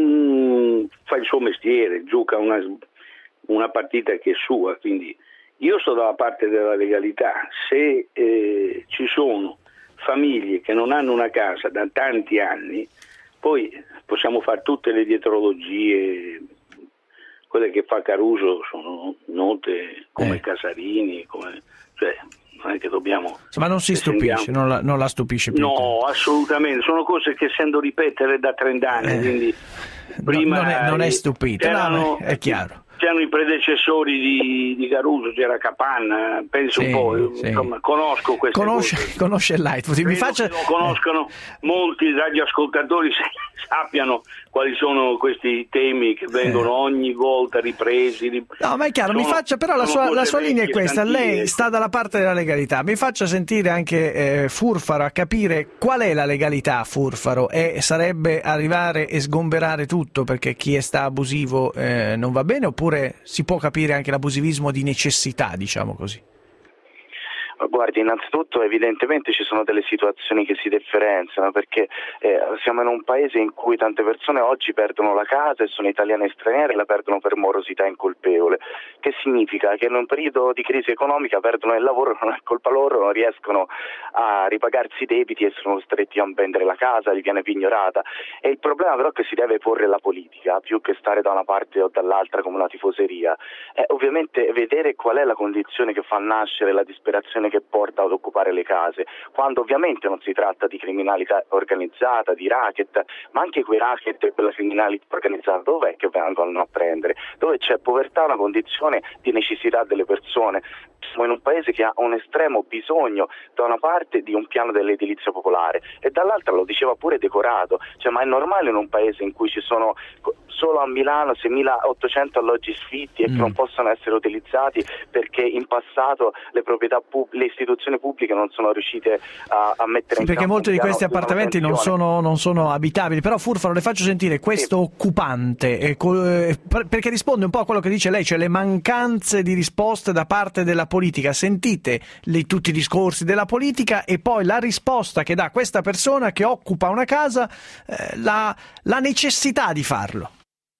non fa il suo mestiere, gioca una, una partita che è sua, quindi io sto dalla parte della legalità. Se eh, ci sono famiglie che non hanno una casa da tanti anni, poi possiamo fare tutte le dietrologie, quelle che fa Caruso sono note come eh. Casarini, come, cioè non è che dobbiamo... Ma non si stupisce, sentiamo... non, la, non la stupisce più. No, assolutamente, sono cose che sento ripetere da trent'anni, eh. quindi prima... No, non, è, non è stupito, erano, no, è chiaro. C'erano i predecessori di, di Caruso, c'era Capanna, penso sì, un po', sì. Insomma, conosco queste conosce, cose. Conosce il Lightfoot, mi faccia... Lo conoscono eh. molti radioascoltatori, sappiano quali sono questi temi che vengono eh. ogni volta ripresi. Rip... No, ma è chiaro, sono, mi faccia però la sua, la sua linea è questa, stantine. Lei sta dalla parte della legalità, mi faccia sentire anche eh, Furfaro, a capire qual è la legalità, Furfaro, e sarebbe arrivare e sgomberare tutto perché chi è sta abusivo eh, non va bene, oppure si può capire anche l'abusivismo di necessità, diciamo così? Guardi, innanzitutto evidentemente ci sono delle situazioni che si differenziano, perché eh, siamo in un paese in cui tante persone oggi perdono la casa e sono italiane e straniere e la perdono per morosità incolpevole, che significa che in un periodo di crisi economica perdono il lavoro, non è colpa loro, non riescono a ripagarsi i debiti e sono costretti a vendere la casa, gli viene pignorata. E il problema però che si deve porre la politica, più che stare da una parte o dall'altra come una tifoseria, è ovviamente vedere qual è la condizione che fa nascere la disperazione che porta ad occupare le case, quando ovviamente non si tratta di criminalità organizzata, di racket, ma anche quei racket e quella criminalità organizzata dov'è che vengono a prendere? Dove c'è povertà, una condizione di necessità delle persone. Siamo in un paese che ha un estremo bisogno da una parte di un piano dell'edilizia popolare e dall'altra, lo diceva pure Decorato, cioè, ma è normale in un paese in cui ci sono solo a Milano seimilaottocento alloggi sfitti e mm. che non possono essere utilizzati perché in passato le proprietà pub- le istituzioni pubbliche non sono riuscite a, a mettere sì, in perché campo molti di questi appartamenti non sono, non sono abitabili. Però Furfaro, le faccio sentire questo sì. occupante eh, eh, perché risponde un po' a quello che dice lei, cioè le mancanze di risposte da parte della politica. Sentite le, tutti i discorsi della politica e poi la risposta che dà questa persona che occupa una casa, eh, la, la necessità di farlo.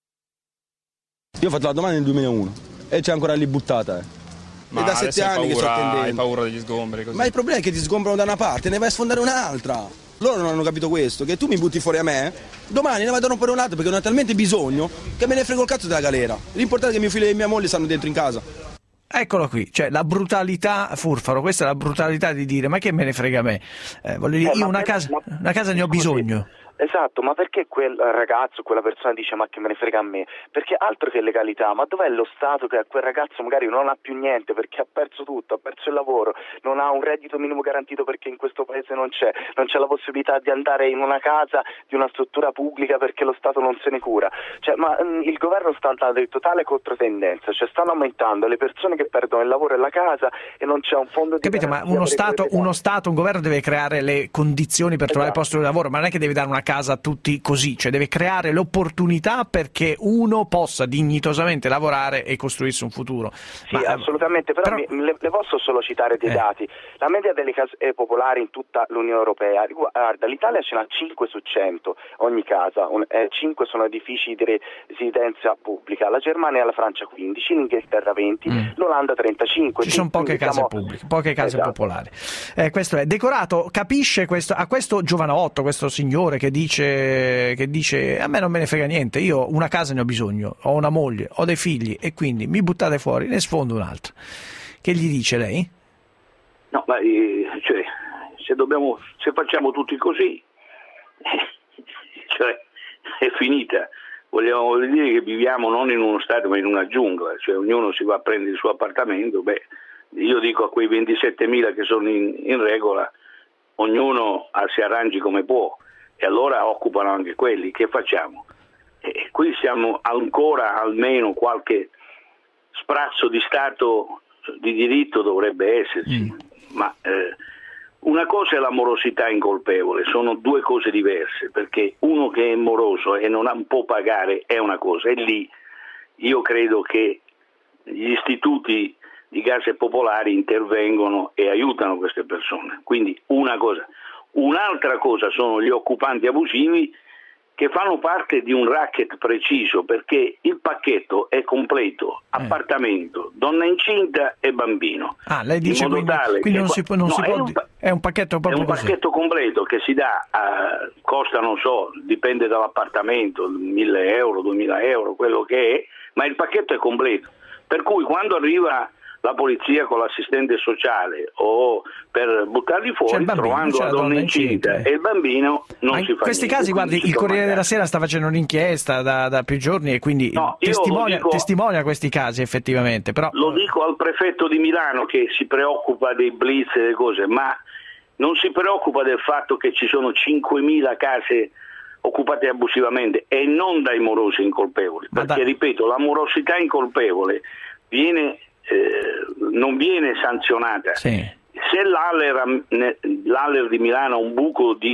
Io ho fatto la domanda nel duemilauno e c'è ancora lì buttata. Eh. Ma è da sette anni paura, che sto attendendo. Hai paura degli sgomberi così. Ma il problema è che ti sgombrano da una parte e ne vai a sfondare un'altra. Loro non hanno capito questo, che tu mi butti fuori a me, domani ne vado a rompere un'altra perché non ho talmente bisogno che me ne frego il cazzo della galera. L'importante è che mio figlio e mia moglie stanno dentro in casa. Eccolo qui, cioè la brutalità, Furfaro, questa è la brutalità di dire ma che me ne frega a me, eh, voglio dire, eh, io una, per, casa, ma, una casa ne ho bisogno. Esatto, ma perché quel ragazzo, quella persona dice ma che me ne frega a me? Perché altro che legalità, ma dov'è lo Stato che a quel ragazzo magari non ha più niente perché ha perso tutto, ha perso il lavoro, non ha un reddito minimo garantito perché in questo paese non c'è, non c'è la possibilità di andare in una casa di una struttura pubblica perché lo Stato non se ne cura. Cioè, ma mh, il governo sta andando in totale controtendenza, cioè stanno aumentando le persone che perdono il lavoro e la casa e non c'è un fondo di... Capite, ma uno Stato, uno Stato, un governo deve creare le condizioni per esatto. trovare posto di lavoro, ma non è che deve dare una casa tutti così, cioè deve creare l'opportunità perché uno possa dignitosamente lavorare e costruirsi un futuro. Sì, Ma, assolutamente, però, però... Mi, le, le posso solo citare dei eh. dati. La media delle case popolari in tutta l'Unione Europea, guarda, l'Italia ce n'ha cinque su cento ogni casa, un, eh, cinque sono edifici di residenza pubblica, la Germania e la Francia quindici, l'Inghilterra venti, mm. l'Olanda trentacinque. Ci sono poche case diciamo... pubbliche, poche case esatto. popolari. Eh, questo è. Decorato capisce questo, a questo giovanotto, questo signore che dice, che dice a me non me ne frega niente, io una casa ne ho bisogno, ho una moglie, ho dei figli e quindi mi buttate fuori, ne sfondo un'altra. Che gli dice lei? No, ma eh, cioè, se dobbiamo, se facciamo tutti così, cioè, è finita. Vogliamo dire che viviamo non in uno stato ma in una giungla, cioè ognuno si va a prendere il suo appartamento. Beh, io dico a quei ventisettemila che sono in, in regola, ognuno si arrangi come può e allora occupano anche quelli. Che facciamo? E qui siamo ancora, almeno qualche sprazzo di Stato di diritto dovrebbe esserci, mm. ma eh, una cosa è l'amorosità incolpevole, sono due cose diverse, perché uno che è moroso e non può pagare è una cosa, e lì io credo che gli istituti di case popolari intervengono e aiutano queste persone, quindi una cosa. Un'altra cosa sono gli occupanti abusivi che fanno parte di un racket preciso, perché il pacchetto è completo, eh. appartamento, donna incinta e bambino. Ah, lei dice in modo quindi, tale quindi che, non si può, non no, si può è, un, è un pacchetto proprio è un così. pacchetto completo che si dà, a, costa non so, dipende dall'appartamento, mille euro, duemila euro, quello che è, ma il pacchetto è completo. Per cui quando arriva la polizia con l'assistente sociale o per buttarli fuori, bambino, trovando la donna incinta e il bambino, non Ma si fa in questi niente, casi, guardi, il Corriere della Sera sta facendo un'inchiesta da, da più giorni e quindi no, testimonia, dico, testimonia questi casi effettivamente. Però... Lo dico al prefetto di Milano che si preoccupa dei blitz e delle cose, ma non si preoccupa del fatto che ci sono cinquemila case occupate abusivamente e non dai morosi incolpevoli, ma perché da... ripeto, la morosità incolpevole viene Eh, non viene sanzionata. Sì. Se l'Aler, l'Aler di Milano ha un buco di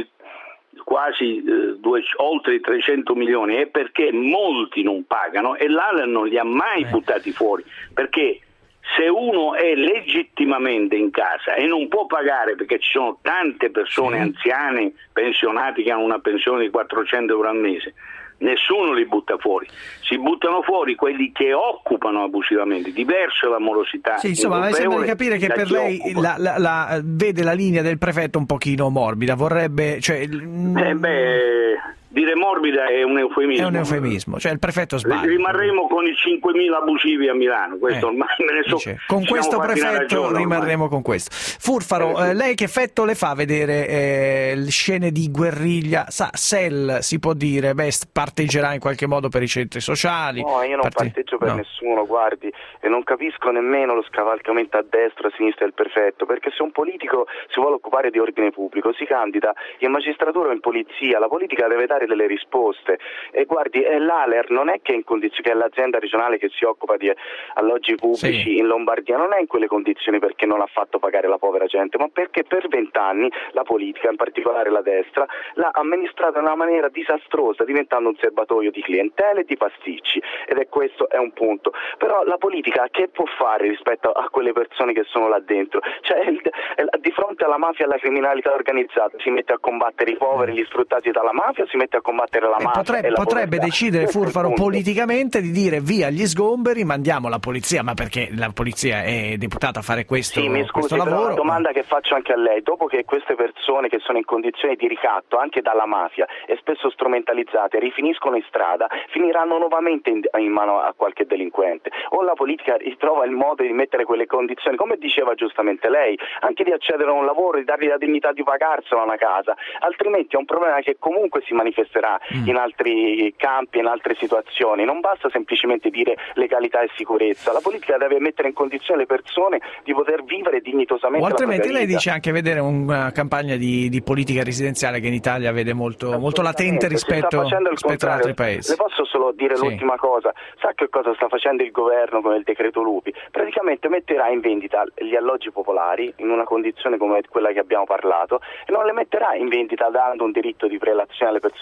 quasi eh, due, oltre trecento milioni è perché molti non pagano e l'Aler non li ha mai eh. buttati fuori, perché se uno è legittimamente in casa e non può pagare, perché ci sono tante persone sì. anziane, pensionati che hanno una pensione di quattrocento euro al mese, nessuno li butta fuori, si buttano fuori quelli che occupano abusivamente, diverso la morosità. Sì, insomma, mi sembra di capire che per lei la, la, la, vede la linea del prefetto un pochino morbida, vorrebbe, cioè... Eh beh, dire morbida è un eufemismo. È un eufemismo, cioè il prefetto sbaglia. Rimarremo con i cinquemila abusivi a Milano, questo eh, ormai me ne so, con questo prefetto ragione, rimarremo ormai. con questo. Furfaro, eh, eh, lei che effetto le fa vedere eh, le scene di guerriglia? Sa, Sell si può dire, beh, parteggerà in qualche modo per i centri sociali? No, io non parti... parteggio per no. nessuno, guardi, e non capisco nemmeno lo scavalcamento a destra, a sinistra del prefetto, perché se un politico si vuole occupare di ordine pubblico si candida in magistratura o in polizia, la politica deve dare delle risposte. E guardi, l'Aler non è che è in condizioni, che è l'azienda regionale che si occupa di alloggi pubblici sì. in Lombardia, non è in quelle condizioni perché non ha fatto pagare la povera gente, ma perché per vent'anni la politica, in particolare la destra, l'ha amministrata in una maniera disastrosa, diventando un serbatoio di clientele e di pasticci, ed è questo è un punto. Però la politica che può fare rispetto a quelle persone che sono là dentro? Cioè, il, di fronte alla mafia e alla criminalità organizzata si mette a combattere i poveri, gli sfruttati dalla mafia, si mette a combattere la mafia. Potrebbe, potrebbe decidere Furfaro politicamente di dire via gli sgomberi, mandiamo la polizia, ma perché la polizia è deputata a fare questo, sì, mi scusi, questo lavoro. La domanda che faccio anche a lei, dopo che queste persone che sono in condizioni di ricatto anche dalla mafia e spesso strumentalizzate rifiniscono in strada, finiranno nuovamente in, in mano a qualche delinquente, o la politica trova il modo di mettere quelle condizioni, come diceva giustamente lei, anche di accedere a un lavoro, di dargli la dignità di pagarsela una casa, altrimenti è un problema che comunque si manifesterà mm. in altri campi, in altre situazioni. Non basta semplicemente dire legalità e sicurezza, la politica deve mettere in condizione le persone di poter vivere dignitosamente. O altrimenti lei vita. dice anche vedere una campagna di, di politica residenziale che in Italia vede molto, molto latente rispetto, rispetto ad altri paesi. Le posso solo dire sì. l'ultima cosa, sa che cosa sta facendo il governo con il decreto Lupi? Praticamente metterà in vendita gli alloggi popolari in una condizione come quella che abbiamo parlato e non le metterà in vendita dando un diritto di prelazione alle persone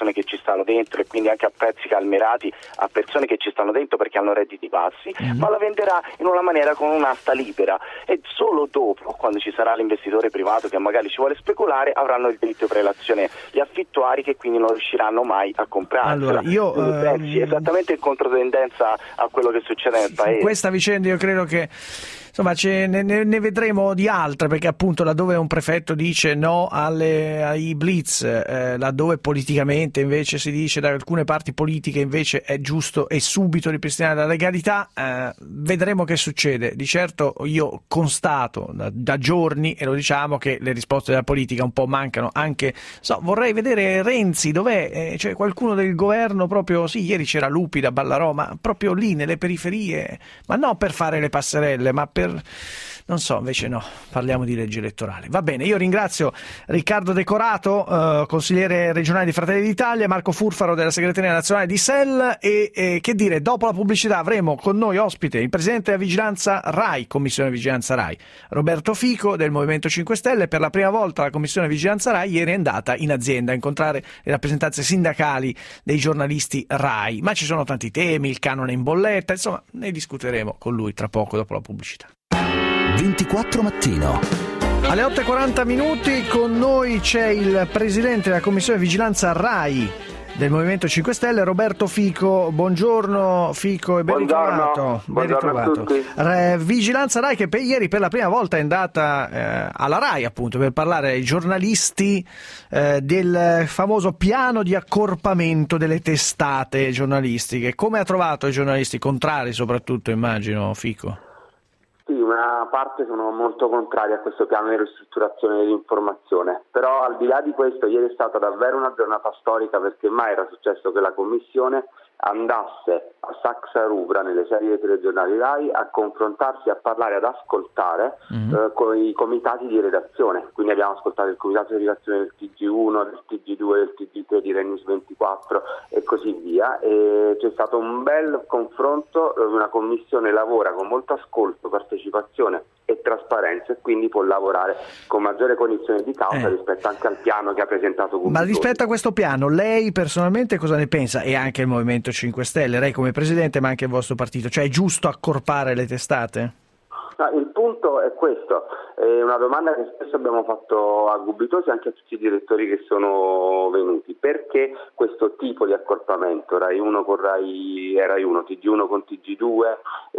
persone che ci stanno dentro e quindi anche a prezzi calmerati a persone che ci stanno dentro perché hanno redditi bassi, mm-hmm. ma la venderà in una maniera con un'asta libera e solo dopo, quando ci sarà l'investitore privato che magari ci vuole speculare, avranno il diritto di prelazione gli affittuari che quindi non riusciranno mai a comprare. Allora, io pensi, ehm... esattamente in controtendenza a quello che succede nel paese. Questa vicenda io credo che insomma ce ne, ne vedremo di altre, perché appunto laddove un prefetto dice no alle, ai blitz, eh, laddove politicamente invece si dice da alcune parti politiche invece è giusto e subito ripristinare la legalità, eh, vedremo che succede. Di certo io constato da, da giorni, e lo diciamo, che le risposte della politica un po' mancano. Anche so, vorrei vedere Renzi, dov'è? Eh, cioè qualcuno del governo proprio, sì, ieri c'era Lupi da Ballarò, ma proprio lì nelle periferie, ma no per fare le passerelle, ma per non so, invece no, parliamo di legge elettorale. Va bene, io ringrazio Riccardo Decorato, eh, consigliere regionale di Fratelli d'Italia, Marco Furfaro della segreteria nazionale di S E L e, e che dire, dopo la pubblicità avremo con noi ospite il presidente della Vigilanza RAI, Commissione Vigilanza RAI, Roberto Fico del Movimento cinque Stelle. Per la prima volta la Commissione Vigilanza RAI ieri è andata in azienda a incontrare le rappresentanze sindacali dei giornalisti RAI, ma ci sono tanti temi, il canone in bolletta, insomma ne discuteremo con lui tra poco dopo la pubblicità. ventiquattro Mattino. Alle otto e quaranta minuti con noi c'è il presidente della Commissione Vigilanza RAI del Movimento cinque Stelle, Roberto Fico. Buongiorno Fico e ben ritrovato. Ben ritrovato. Re, Vigilanza RAI che per, ieri per la prima volta è andata eh, alla RAI appunto per parlare ai giornalisti eh, del famoso piano di accorpamento delle testate giornalistiche. Come ha trovato i giornalisti contrari soprattutto, immagino, Fico? Sì, una parte sono molto contrari a questo piano di ristrutturazione dell'informazione, però al di là di questo ieri è stata davvero una giornata storica, perché mai era successo che la Commissione andasse a Saxa Rubra nelle serie telegiornali RAI a confrontarsi, a parlare, ad ascoltare mm-hmm. eh, con i comitati di redazione. Quindi abbiamo ascoltato il comitato di redazione del T G uno, del T G due, del T G tre, di Rai News ventiquattro e così via, e c'è stato un bel confronto. Una commissione lavora con molto ascolto, partecipazione e trasparenza e quindi può lavorare con maggiore cognizione di causa eh. rispetto anche al piano che ha presentato Gubitosi. Ma rispetto a questo piano lei personalmente cosa ne pensa? E anche il Movimento cinque Stelle, lei come presidente ma anche il vostro partito, cioè è giusto accorpare le testate? No, il punto è questo, è una domanda che spesso abbiamo fatto a Gubitosi e anche a tutti i direttori che sono venuti: perché questo tipo di accorpamento, Rai uno con Rai, eh, Rai uno, T G uno con T G due,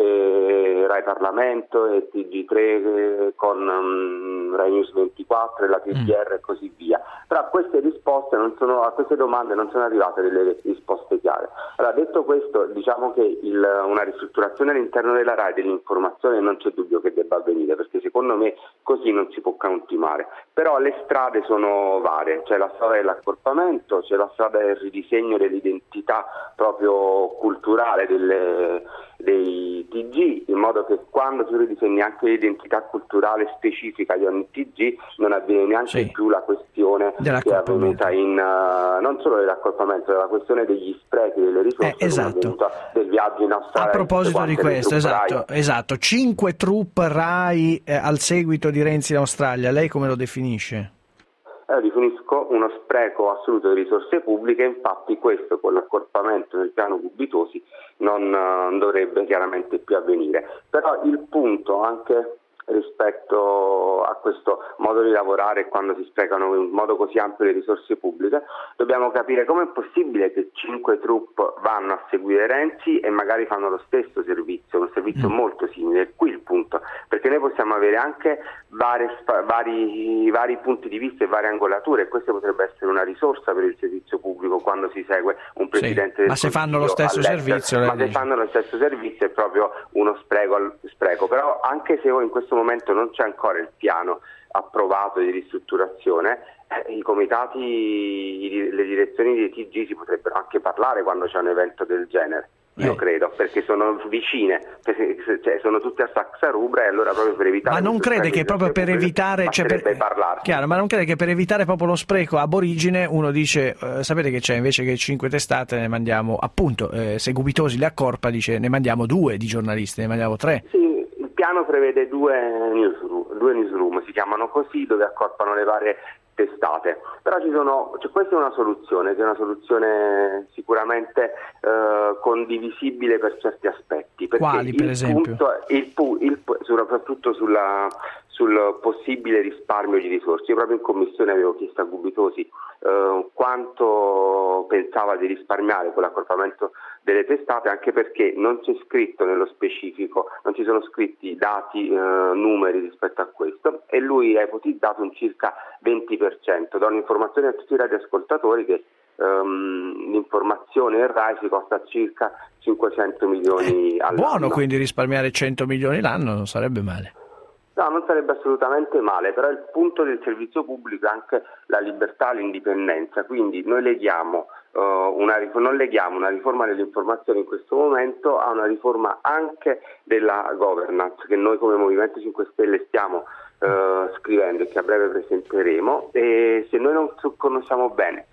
eh, Rai Parlamento e T G tre con um, Rai News ventiquattro e la T G R mm. e così via. Però a queste risposte non sono, a queste domande non sono arrivate delle risposte chiare. Allora, detto questo, diciamo che il, una ristrutturazione all'interno della Rai dell'informazione non c'è dubbio che debba avvenire, perché secondo me così non si può continuare. Però le strade sono varie, c'è la strada dell'accorpamento, c'è la strada del ridisegno dell'identità proprio culturale delle, dei T G, in modo che quando si ridisegna anche l'identità culturale specifica di ogni T G non avviene neanche sì. più la questione che è avvenuta in uh, non solo dell'accorpamento, della questione degli sprechi delle risorse, eh, esatto. del viaggio in Australia. A proposito di questo, esatto, esatto, cinque truppe RAI eh, al seguito di Renzi in Australia, lei come lo definisce? Eh, definisco uno spreco assoluto di risorse pubbliche, infatti questo con l'accorpamento del piano Gubitosi non uh, dovrebbe chiaramente più avvenire. Però il punto anche rispetto a questo modo di lavorare, quando si sprecano in modo così ampio le risorse pubbliche, dobbiamo capire come è possibile che cinque troupe vanno a seguire Renzi e magari fanno lo stesso servizio, un servizio mm. molto simile. È qui il punto, perché noi possiamo avere anche vari, vari, vari punti di vista e varie angolature, e questa potrebbe essere una risorsa per il servizio pubblico quando si segue un presidente sì, del ma se fanno lo stesso all'estero. servizio ma se fanno lo stesso servizio è proprio uno spreco, spreco. Però anche se in questo momento non c'è ancora il piano approvato di ristrutturazione, eh, i comitati, le direzioni dei T G si potrebbero anche parlare quando c'è un evento del genere. Io eh. credo, perché sono vicine, perché, cioè, sono tutte a Saxa Rubra, e allora proprio per evitare... Ma non crede che proprio per evitare... Cioè per, chiaro, ma non crede che per evitare proprio lo spreco ab origine uno dice, eh, sapete che c'è, invece che cinque testate ne mandiamo, appunto, eh, se Gubitosi le accorpa dice ne mandiamo due di giornalisti, ne mandiamo tre. Sì, il piano prevede due newsroom, due newsroom, si chiamano così, dove accorpano le varie testate. Però ci sono, cioè questa è una soluzione, che è una soluzione sicuramente eh, condivisibile per certi aspetti. Perché quali, per il esempio? Punto, il, il, soprattutto sulla, sul possibile risparmio di risorse. Io proprio in commissione avevo chiesto a Gubitosi eh, quanto pensava di risparmiare con l'accorpamento delle testate, anche perché non c'è scritto nello specifico, non ci sono scritti dati, eh, numeri rispetto a questo, e lui ha ipotizzato un circa venti per cento. Do un'informazione a tutti i radioascoltatori che um, l'informazione in RAI si costa circa cinquecento milioni all'anno. Buono, quindi risparmiare cento milioni l'anno non sarebbe male. No, non sarebbe assolutamente male, però il punto del servizio pubblico è anche la libertà, l'indipendenza, quindi noi leghiamo, uh, una, non leghiamo una riforma dell'informazione in questo momento a una riforma anche della governance, che noi come Movimento cinque Stelle stiamo uh, scrivendo e che a breve presenteremo, e se noi non conosciamo bene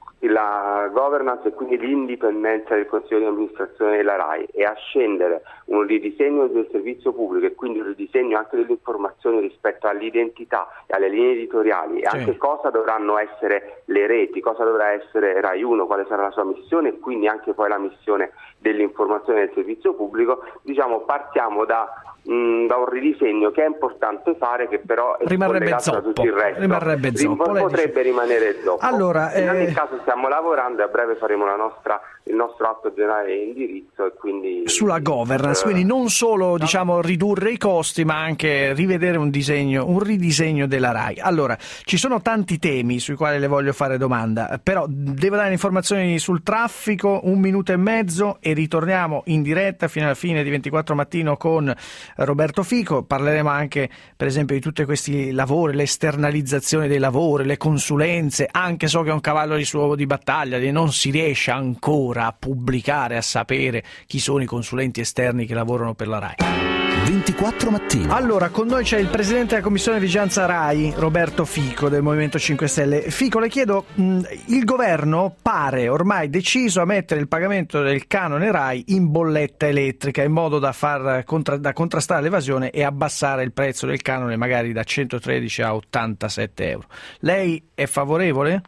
la governance e quindi l'indipendenza del Consiglio di amministrazione della RAI e a scendere un ridisegno del servizio pubblico e quindi un ridisegno anche dell'informazione rispetto all'identità e alle linee editoriali e sì. anche cosa dovranno essere le reti, cosa dovrà essere RAI uno, quale sarà la sua missione e quindi anche poi la missione dell'informazione del servizio pubblico, diciamo partiamo da, mh, da un ridisegno che è importante fare, che però è rimarrebbe collegato da tutto il resto. Rimarrebbe zoppo. Rim- potrebbe rimanere zoppo. Allora, in ogni eh... caso stiamo lavorando e a breve faremo la nostra, il nostro atto generale di indirizzo e quindi sulla governance, quindi non solo diciamo ridurre i costi ma anche rivedere un disegno, un ridisegno della RAI. Allora, ci sono tanti temi sui quali le voglio fare domanda, però devo dare informazioni sul traffico, un minuto e mezzo e ritorniamo in diretta fino alla fine di ventiquattro Mattino con Roberto Fico. Parleremo anche per esempio di tutti questi lavori, l'esternalizzazione dei lavori, le consulenze, anche so che è un cavallo di suo di battaglia, di non si riesce ancora a pubblicare, a sapere chi sono i consulenti esterni che lavorano per la RAI. ventiquattro Mattino. Allora, con noi c'è il presidente della Commissione Vigilanza RAI, Roberto Fico, del Movimento cinque Stelle. Fico, le chiedo, mh, il governo pare ormai deciso a mettere il pagamento del canone RAI in bolletta elettrica in modo da, far, contra, da contrastare l'evasione e abbassare il prezzo del canone magari da centotredici a ottantasette euro. Lei è favorevole?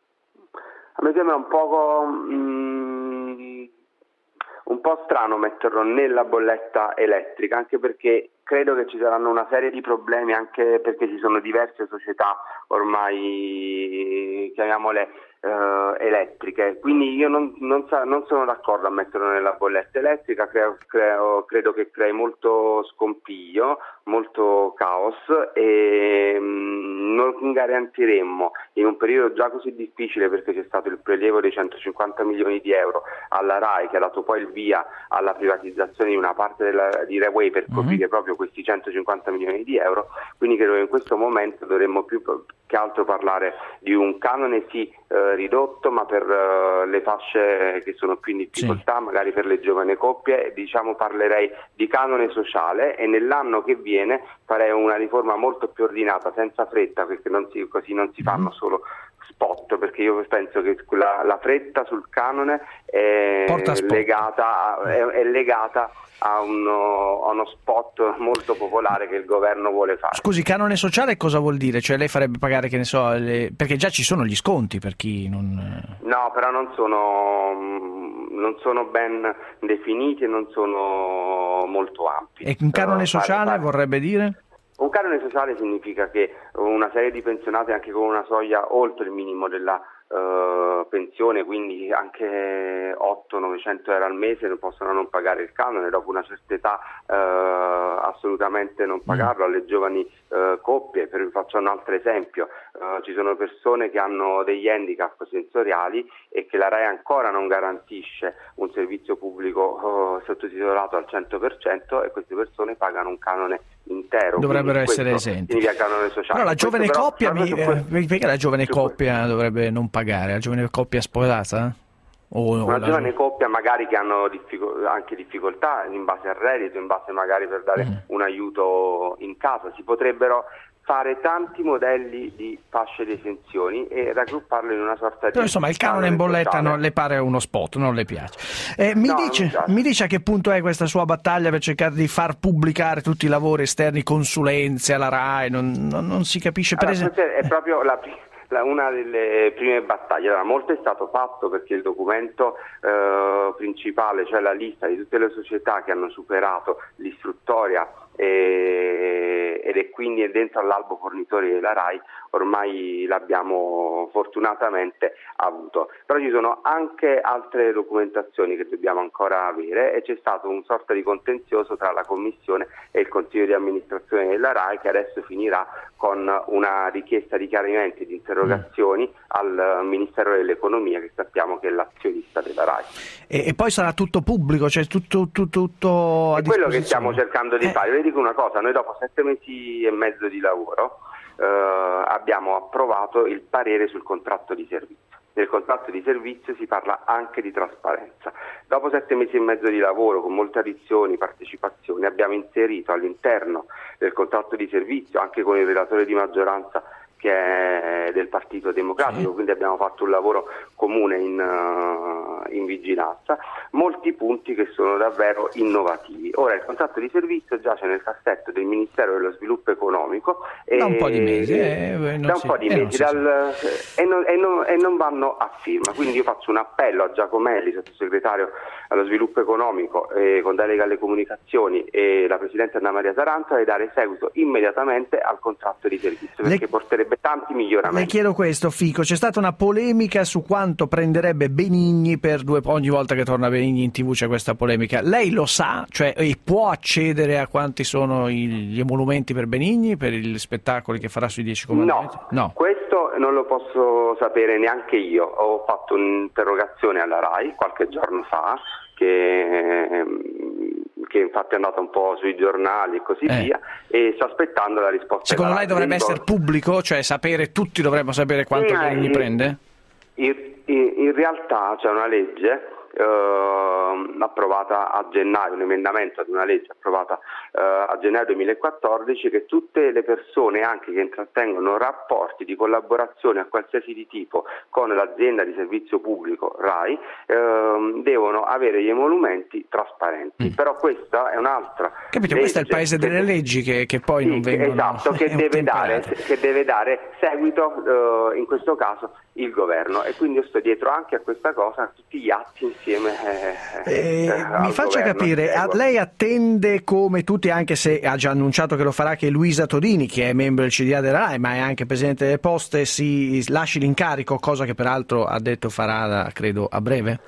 A me sembra un poco mh, un po' strano metterlo nella bolletta elettrica, anche perché credo che ci saranno una serie di problemi, anche perché ci sono diverse società ormai, chiamiamole eh, elettriche, quindi io non, non, sa, non sono d'accordo a metterlo nella bolletta elettrica, creo, creo, credo che crei molto scompiglio, molto caos e mh, non garantiremmo in un periodo già così difficile, perché c'è stato il prelievo dei centocinquanta milioni di euro alla RAI che ha dato poi il via alla privatizzazione di una parte della, di Rai Way per coprire mm-hmm. proprio questi centocinquanta milioni di euro, quindi credo che in questo momento dovremmo più che altro parlare di un canone sì eh, ridotto, ma per uh, le fasce che sono più in difficoltà, sì. magari per le giovani coppie, diciamo parlerei di canone sociale e nell'anno che viene farei una riforma molto più ordinata, senza fretta, perché non si, così non si fanno solo spot, perché io penso che la, la fretta sul canone è legata, è, è legata a uno, a uno spot molto popolare che il governo vuole fare. Scusi, canone sociale cosa vuol dire? Cioè lei farebbe pagare, che ne so, le... perché già ci sono gli sconti per chi non... No, però non sono, non sono ben definiti e non sono molto ampi. E un canone sociale fare, fare... vorrebbe dire? Un canone sociale significa che una serie di pensionati anche con una soglia oltre il minimo della Uh, pensione, quindi anche ottocento novecento euro al mese possono non pagare il canone, dopo una certa età uh, assolutamente non pagarlo. Alle giovani uh, coppie, per, faccio un altro esempio, uh, ci sono persone che hanno degli handicap sensoriali e che la RAI ancora non garantisce un servizio pubblico uh, sottotitolato al cento per cento e queste persone pagano un canone intero. Dovrebbero essere esenti. Canone sociale. Però la giovane questo coppia però, mi, questo, eh, perché la giovane coppia questo. dovrebbe non pagare? La giovane coppia sposata? O, una o giovane la... coppia magari che hanno diffic- anche difficoltà in base al reddito, in base magari per dare mm. un aiuto in casa, si potrebbero fare tanti modelli di fasce di esenzioni e raggrupparlo in una sorta di... Però insomma il canone in bolletta non le pare uno spot, non le piace. Eh, mi, no, dice, mi dice a che punto è questa sua battaglia per cercare di far pubblicare tutti i lavori esterni, consulenze alla RAI, non, non, non si capisce per allora, esempio... È proprio la, la, una delle prime battaglie. Allora, molto è stato fatto perché il documento eh, principale, cioè la lista di tutte le società che hanno superato l'istruttoria e, ed è quindi dentro all'albo fornitori della RAI, ormai l'abbiamo fortunatamente avuto. Però ci sono anche altre documentazioni che dobbiamo ancora avere e c'è stato un sorta di contenzioso tra la Commissione e il Consiglio di amministrazione della RAI, che adesso finirà con una richiesta di chiarimenti e di interrogazioni mm. al Ministero dell'Economia, che sappiamo che è l'azionista della RAI. E, e poi sarà tutto pubblico, cioè tutto, tutto, tutto a è quello che stiamo cercando di eh. fare. Vi dico una cosa, noi dopo sette mesi e mezzo di lavoro eh, abbiamo approvato il parere sul contratto di servizio. Nel contratto di servizio si parla anche di trasparenza. Dopo sette mesi e mezzo di lavoro, con molte addizioni, partecipazioni, abbiamo inserito all'interno del contratto di servizio, anche con il relatore di maggioranza che è del Partito Democratico, sì. Quindi abbiamo fatto un lavoro comune in, uh, in vigilanza, molti punti che sono davvero innovativi. Ora il contratto di servizio giace nel cassetto del Ministero dello Sviluppo Economico e, da un po' di mesi, eh, da un si, po' di eh, mesi dal, e, non, e, non, e non vanno a firma, quindi io faccio un appello a Giacomelli, sottosegretario allo Sviluppo Economico eh, con delega alle comunicazioni, e la Presidente Anna Maria Taranto, di dare seguito immediatamente al contratto di servizio, perché Le... porterebbe tanti miglioramenti. Le chiedo questo, Fico, c'è stata una polemica su quanto prenderebbe Benigni per due, ogni volta che torna Benigni in tivù c'è questa polemica, lei lo sa, cioè e può accedere a quanti sono gli emolumenti per Benigni, per gli spettacoli che farà sui Dieci Comandamenti? No, no, questo non lo posso sapere neanche io. Ho fatto un'interrogazione alla RAI qualche giorno fa che che infatti è andata un po' sui giornali e così eh. via, e sto aspettando la risposta. Secondo lei dovrebbe essere pubblico, cioè sapere, tutti dovremmo sapere quanto Benigni eh, prende? In, in, in realtà c'è una legge eh, approvata a gennaio, un emendamento ad una legge approvata eh, a gennaio duemilaquattordici, che tutte le persone anche che intrattengono rapporti di collaborazione a qualsiasi di tipo con l'azienda di servizio pubblico RAI eh, devono avere gli emolumenti trasparenti. Mm. Però questa è un'altra Capito, legge, questo è il paese delle leggi che, che poi sì, non vengono esatto, che deve, dare, che deve dare seguito eh, in questo caso il governo, e quindi io sto dietro anche a questa cosa, a tutti gli atti insieme eh, eh, eh, mi faccia governo, capire, a, lei attende come tutti, anche se ha già annunciato che lo farà, che Luisa Todini, che è membro del C D A della RAI ma è anche presidente delle Poste, si lasci l'incarico, cosa che peraltro ha detto farà credo a breve?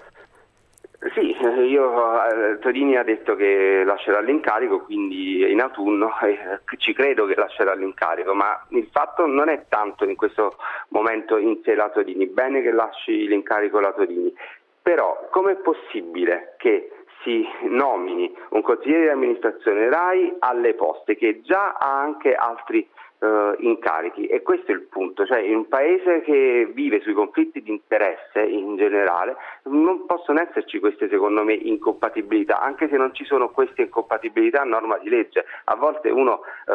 Sì, io, Todini ha detto che lascerà l'incarico, quindi in autunno eh, ci credo che lascerà l'incarico, ma il fatto non è tanto in questo momento in sé la Todini, bene che lasci l'incarico la Todini, però com'è possibile che si nomini un consigliere di amministrazione RAI alle Poste che già ha anche altri Uh, incarichi? E questo è il punto, cioè in un paese che vive sui conflitti di interesse in generale non possono esserci queste, secondo me, incompatibilità, anche se non ci sono queste incompatibilità a norma di legge. A volte uno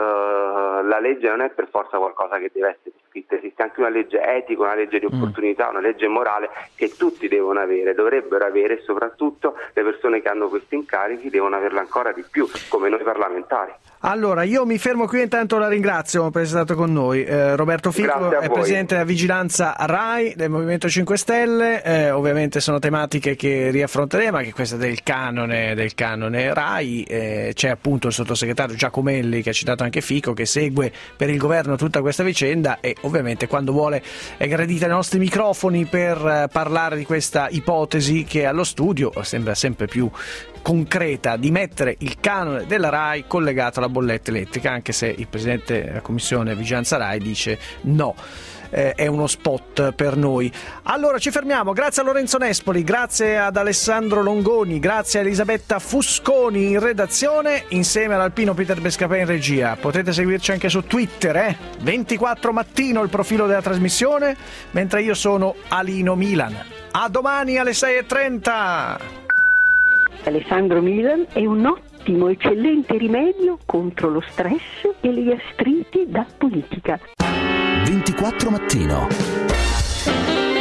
uh, la legge non è per forza qualcosa che deve essere scritta, esiste anche una legge etica, una legge di opportunità, una legge morale che tutti devono avere, dovrebbero avere, e soprattutto le persone che hanno questi incarichi devono averla ancora di più, come noi parlamentari. Allora, io mi fermo qui, intanto la ringrazio per essere stato con noi. Eh, Roberto Fico è presidente della vigilanza RAI del Movimento cinque Stelle, eh, ovviamente sono tematiche che riaffronteremo, anche questa del canone, del canone RAI, eh, c'è appunto il sottosegretario Giacomelli, che ha citato anche Fico, che segue per il governo tutta questa vicenda, e ovviamente quando vuole è gradita ai nostri microfoni per eh, parlare di questa ipotesi che allo studio sembra sempre più concreta, di mettere il canone della RAI collegato alla bolletta elettrica, anche se il presidente della commissione vigilanza RAI dice no, eh, è uno spot per noi. Allora ci fermiamo, grazie a Lorenzo Nespoli, grazie ad Alessandro Longoni, grazie a Elisabetta Fusconi in redazione, insieme all'Alpino Peter Bescapè in regia. Potete seguirci anche su Twitter, eh? ventiquattro mattino il profilo della trasmissione, mentre io sono Alino Milan. A domani alle sei e trenta. Alessandro Milan è un ottimo, eccellente rimedio contro lo stress e le gastriti da politica. ventiquattro mattino.